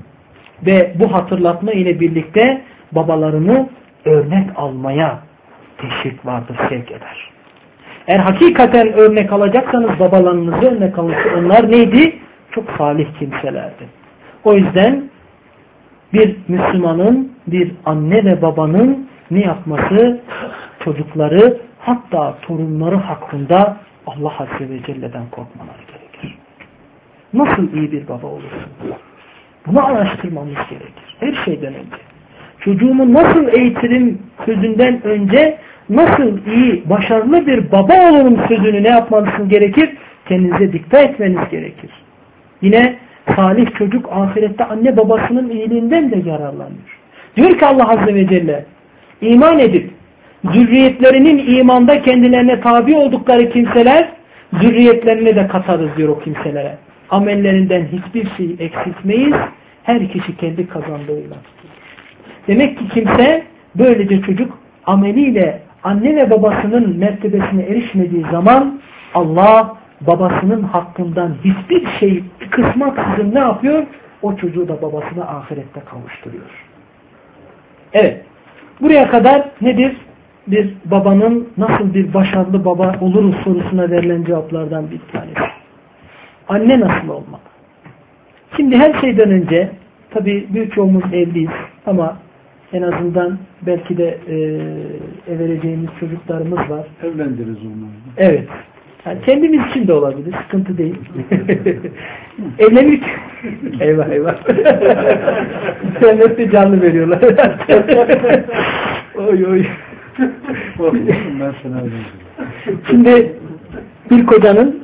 Ve bu hatırlatma ile birlikte babalarını örnek almaya teşvik vardır, sevk eder. Eğer hakikaten örnek alacaksanız babalarınızı örnek alın. Onlar neydi? Çok salih kimselerdi. O yüzden bir Müslümanın, bir anne ve babanın ne yapması? Çocukları hatta torunları hakkında Allah Azze ve Celle'den korkmaları gerekir. Nasıl iyi bir baba olursun? Bunu araştırmamız gerekir. Her şeyden önce. Çocuğumu nasıl eğitirim sözünden önce nasıl iyi, başarılı bir baba olurum sözünü ne yapmanız gerekir? Kendinize dikkat etmeniz gerekir. Yine salih çocuk ahirette anne babasının iyiliğinden de yararlanıyor. Diyor ki Allah Azze ve Celle iman edip zürriyetlerinin imanda kendilerine tabi oldukları kimseler zürriyetlerine de katarız diyor o kimselere. Amellerinden hiçbir şey eksiltmeyiz. Her kişi kendi kazandığıyla tutuyor. Demek ki kimse böylece çocuk ameliyle anne ve babasının mertebesine erişmediği zaman Allah babasının hakkından hiçbir şey kısmaksızın ne yapıyor? O çocuğu da babasına ahirette kavuşturuyor. Evet. Buraya kadar nedir? Bir babanın nasıl bir başarılı baba oluruz sorusuna verilen cevaplardan bir tanesi. Anne nasıl olmalı? Şimdi her şeyden önce tabii birçoğumuz evliyiz ama en azından belki de vereceğimiz çocuklarımız var. Evlendiririz onları. Evet. Yani kendimiz için de olabilir. Sıkıntı değil. Evlenmek. Eyvah eyvah. İnternette canlı veriyorlar. Oy oy. Ben sana evlendireyim. Şimdi bir kocanın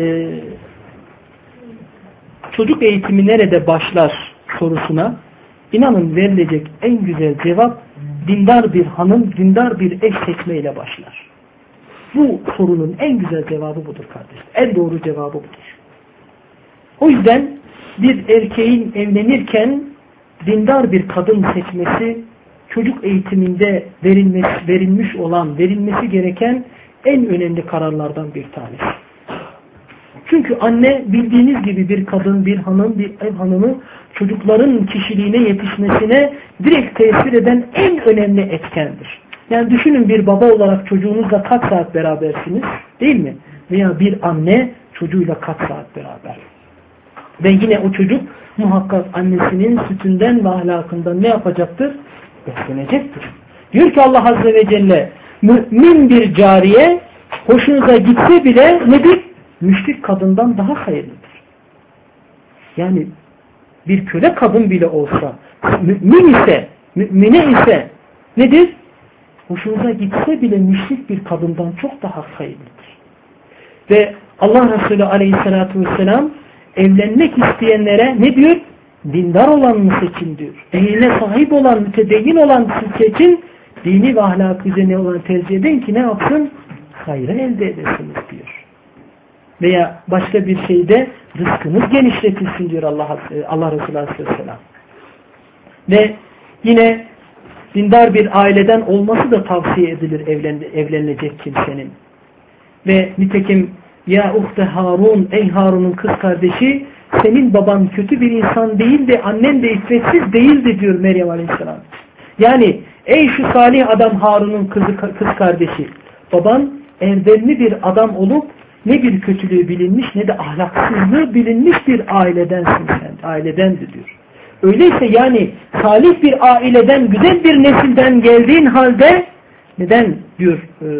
çocuk eğitimi nerede başlar sorusuna inanın verilecek en güzel cevap dindar bir hanım, dindar bir eş seçmeyle başlar. Bu sorunun en güzel cevabı budur kardeşler. En doğru cevabı budur. O yüzden bir erkeğin evlenirken dindar bir kadın seçmesi çocuk eğitiminde verilmesi gereken en önemli kararlardan bir tanesi. Çünkü anne bildiğiniz gibi bir kadın, bir hanım, bir ev hanımı çocukların kişiliğine yetişmesine direkt tesir eden en önemli etkendir. Yani düşünün bir baba olarak çocuğunuzla kaç saat berabersiniz değil mi? Veya bir anne çocuğuyla kaç saat beraber. Ve yine o çocuk muhakkak annesinin sütünden ve ahlakından ne yapacaktır? Beslenecektir. Diyor ki Allah Azze ve Celle mümin bir cariye hoşunuza gitse bile nedir? Müşrik kadından daha hayırlıdır. Yani bir köle kadın bile olsa mümine ise nedir? Hoşunuza gitse bile müşrik bir kadından çok daha hayırlıdır. Ve Allah Resulü Aleyhisselatü Vesselam evlenmek isteyenlere ne diyor? Dindar olanını seçin diyor. Dinine sahip olan, mütedeyyin olan seçin, dini ve ahlak üzerine olan tercih edin ki ne yapsın? Hayrı elde edesiniz diyor. Veya başka bir şeyde rızkınız genişletilsin diyor Allah Resulü Aleyhisselam. Ve yine dindar bir aileden olması da tavsiye edilir evlenilecek kimsenin. Ve nitekim ya uhte Harun, ey Harun'un kız kardeşi, senin baban kötü bir insan değil de annen de iffetsiz değildi diyor Meryem Aleyhisselam. Yani ey şu salih adam Harun'un kız kardeşi, baban erdemli bir adam olup ne bir kötülüğü bilinmiş ne de ahlaksızlığı bilinmiş bir ailedensin sen. Ailedendi diyor. Öyleyse yani salih bir aileden, güzel bir nesilden geldiğin halde neden diyor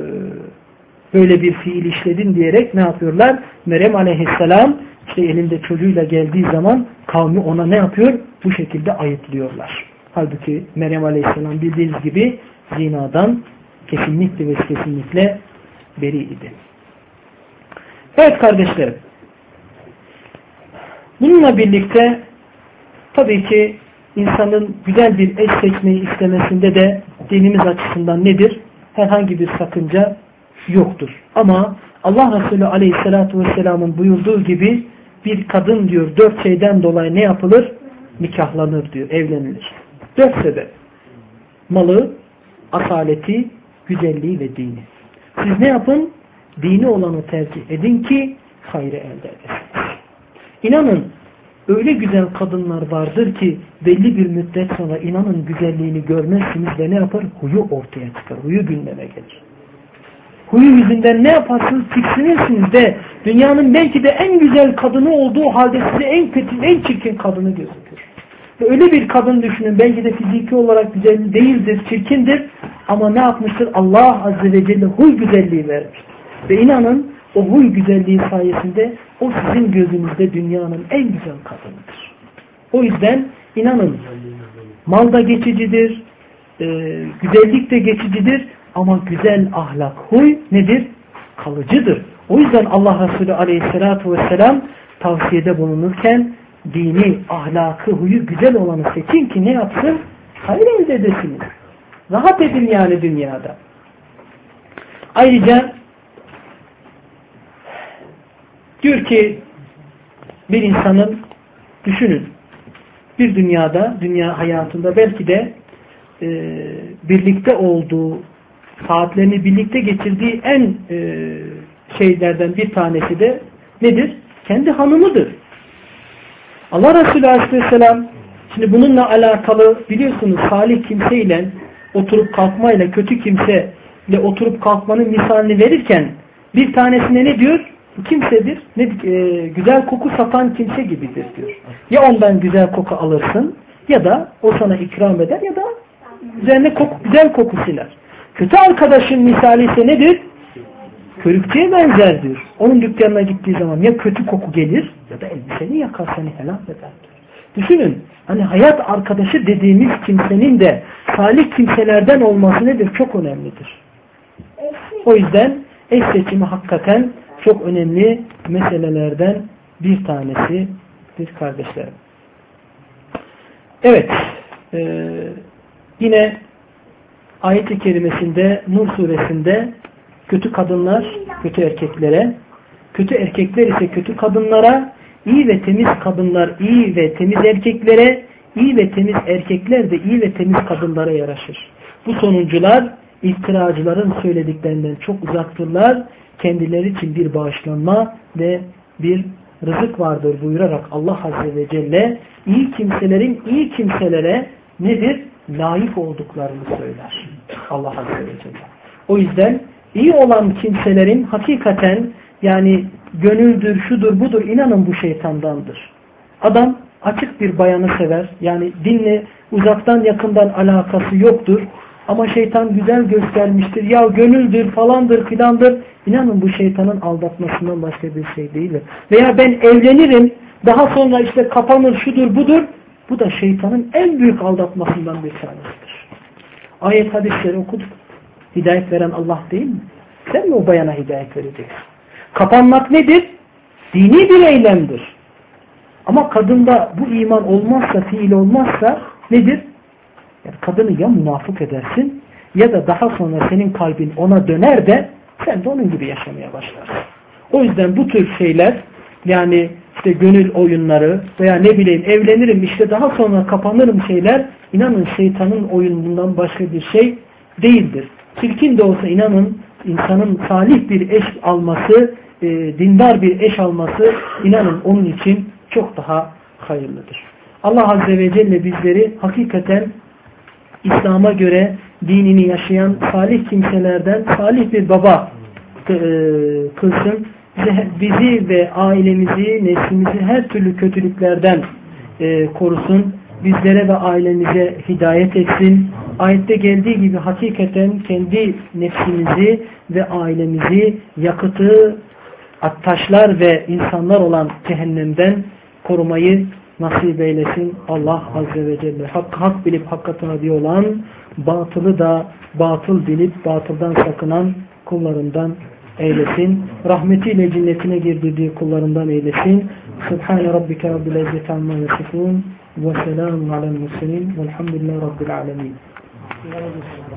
böyle bir fiil işledin diyerek ne yapıyorlar? Meryem Aleyhisselam işte elinde çocuğuyla geldiği zaman kavmi ona ne yapıyor? Bu şekilde ayıplıyorlar. Halbuki Meryem Aleyhisselam bildiğiniz gibi zinadan kesinlikle beriydi. Evet kardeşlerim. Bununla birlikte tabii ki insanın güzel bir eş seçmeyi istemesinde de dinimiz açısından nedir? Herhangi bir sakınca yoktur. Ama Allah Resulü Aleyhisselatü Vesselam'ın buyurduğu gibi bir kadın diyor 4 şeyden dolayı ne yapılır? Nikahlanır diyor, evlenilir. 4 sebep. Malı, asaleti, güzelliği ve dini. Siz ne yapın? Dini olanı tercih edin ki hayrı elde edesiniz. İnanın öyle güzel kadınlar vardır ki belli bir müddet sonra inanın güzelliğini görmezsiniz ve ne yapar? Huyu ortaya çıkar. Huyu gündeme gelir. Huyu yüzünden ne yaparsınız? Tiksinirsiniz de dünyanın belki de en güzel kadını olduğu halde size en kötü, en çirkin kadını gözükür. Ve öyle bir kadın düşünün. Belki de fiziki olarak güzel değildir, çirkindir. Ama ne yapmıştır? Allah Azze ve Celle huy güzelliği vermiştir. Ve inanın o huy güzelliği sayesinde o sizin gözünüzde dünyanın en güzel kadınıdır. O yüzden inanın mal da geçicidir, güzellik de geçicidir ama güzel ahlak, huy nedir? Kalıcıdır. O yüzden Allah Resulü Aleyhisselatü Vesselam tavsiyede bulunurken dini, ahlakı, huyu güzel olanı seçin ki ne yapsın? Hayır elde edesiniz. Rahat edin yani dünyada. Ayrıca diyor ki bir insanın düşünün bir dünyada, dünya hayatında belki de birlikte olduğu, saatlerini birlikte geçirdiği en şeylerden bir tanesi de nedir? Kendi hanımıdır. Allah Resulü Aleyhisselam şimdi bununla alakalı biliyorsunuz salih kimseyle oturup kalkmayla kötü kimseyle oturup kalkmanın misalini verirken bir tanesine ne diyor? Bu kimsedir. Güzel koku satan kimse gibidir diyor. Ya ondan güzel koku alırsın ya da o sana ikram eder ya da üzerine güzel koku siler. Kötü arkadaşın misali ise nedir? Körükçüye benzer diyor. Onun dükkanına gittiği zaman ya kötü koku gelir ya da elbiseni yakar, seni helak eder diyor. Düşünün, hani hayat arkadaşı dediğimiz kimsenin de salih kimselerden olması nedir? Çok önemlidir. O yüzden eş seçimi hakikaten çok önemli meselelerden bir tanesidir kardeşlerim. Evet, yine ayet-i kerimesinde Nur suresinde kötü kadınlar kötü erkeklere, kötü erkekler ise kötü kadınlara, iyi ve temiz kadınlar iyi ve temiz erkeklere, iyi ve temiz erkekler de iyi ve temiz kadınlara yaraşır. Bu sonuncular iftiracıların söylediklerinden çok uzaktırlar. Kendileri için bir bağışlanma ve bir rızık vardır buyurarak Allah Azze ve Celle iyi kimselerin iyi kimselere nedir? Layık olduklarını söyler. Allah Azze ve Celle. O yüzden iyi olan kimselerin hakikaten yani gönüldür, şudur, budur inanın bu şeytandandır. Adam açık bir bayanı sever. Yani dinle uzaktan yakından alakası yoktur. Ama şeytan güzel göstermiştir. Ya gönüldür falandır filandır. İnanın bu şeytanın aldatmasından başka bir şey değildir. Veya ben evlenirim. Daha sonra işte kapanır şudur budur. Bu da şeytanın en büyük aldatmasından bir tanesidir. Ayet hadisleri okuduk. Hidayet veren Allah değil mi? Sen mi o bayana hidayet vereceksin? Kapanmak nedir? Dini bir eylemdir. Ama kadında bu iman olmazsa, fiil olmazsa nedir? Yani kadını ya münafık edersin ya da daha sonra senin kalbin ona döner de sen de onun gibi yaşamaya başlarsın. O yüzden bu tür şeyler yani işte gönül oyunları veya ne bileyim evlenirim işte daha sonra kapanırım şeyler inanın şeytanın oyunundan başka bir şey değildir. Çirkin de olsa inanın insanın salih bir eş alması, dindar bir eş alması inanın onun için çok daha hayırlıdır. Allah Azze ve Celle bizleri hakikaten İslam'a göre dinini yaşayan salih kimselerden salih bir baba kılsın. Bizi ve ailemizi, neslimizi her türlü kötülüklerden korusun. Bizlere ve ailemize hidayet etsin. Ayette geldiği gibi hakikaten kendi nefsimizi ve ailemizi yakıtı, taşlar ve insanlar olan cehennemden korumayı nasip eylesin Allah Azze ve Celle. Hak bilip hakka tabi olan, batılı da batıl bilip batıldan sakınan kullarından eylesin. Rahmetiyle cennetine girdirdiği kullarından eylesin. Subhane rabbike rabbil izzeti amma yasifun ve selamun alel murselin velhamdülillahi rabbil alemin.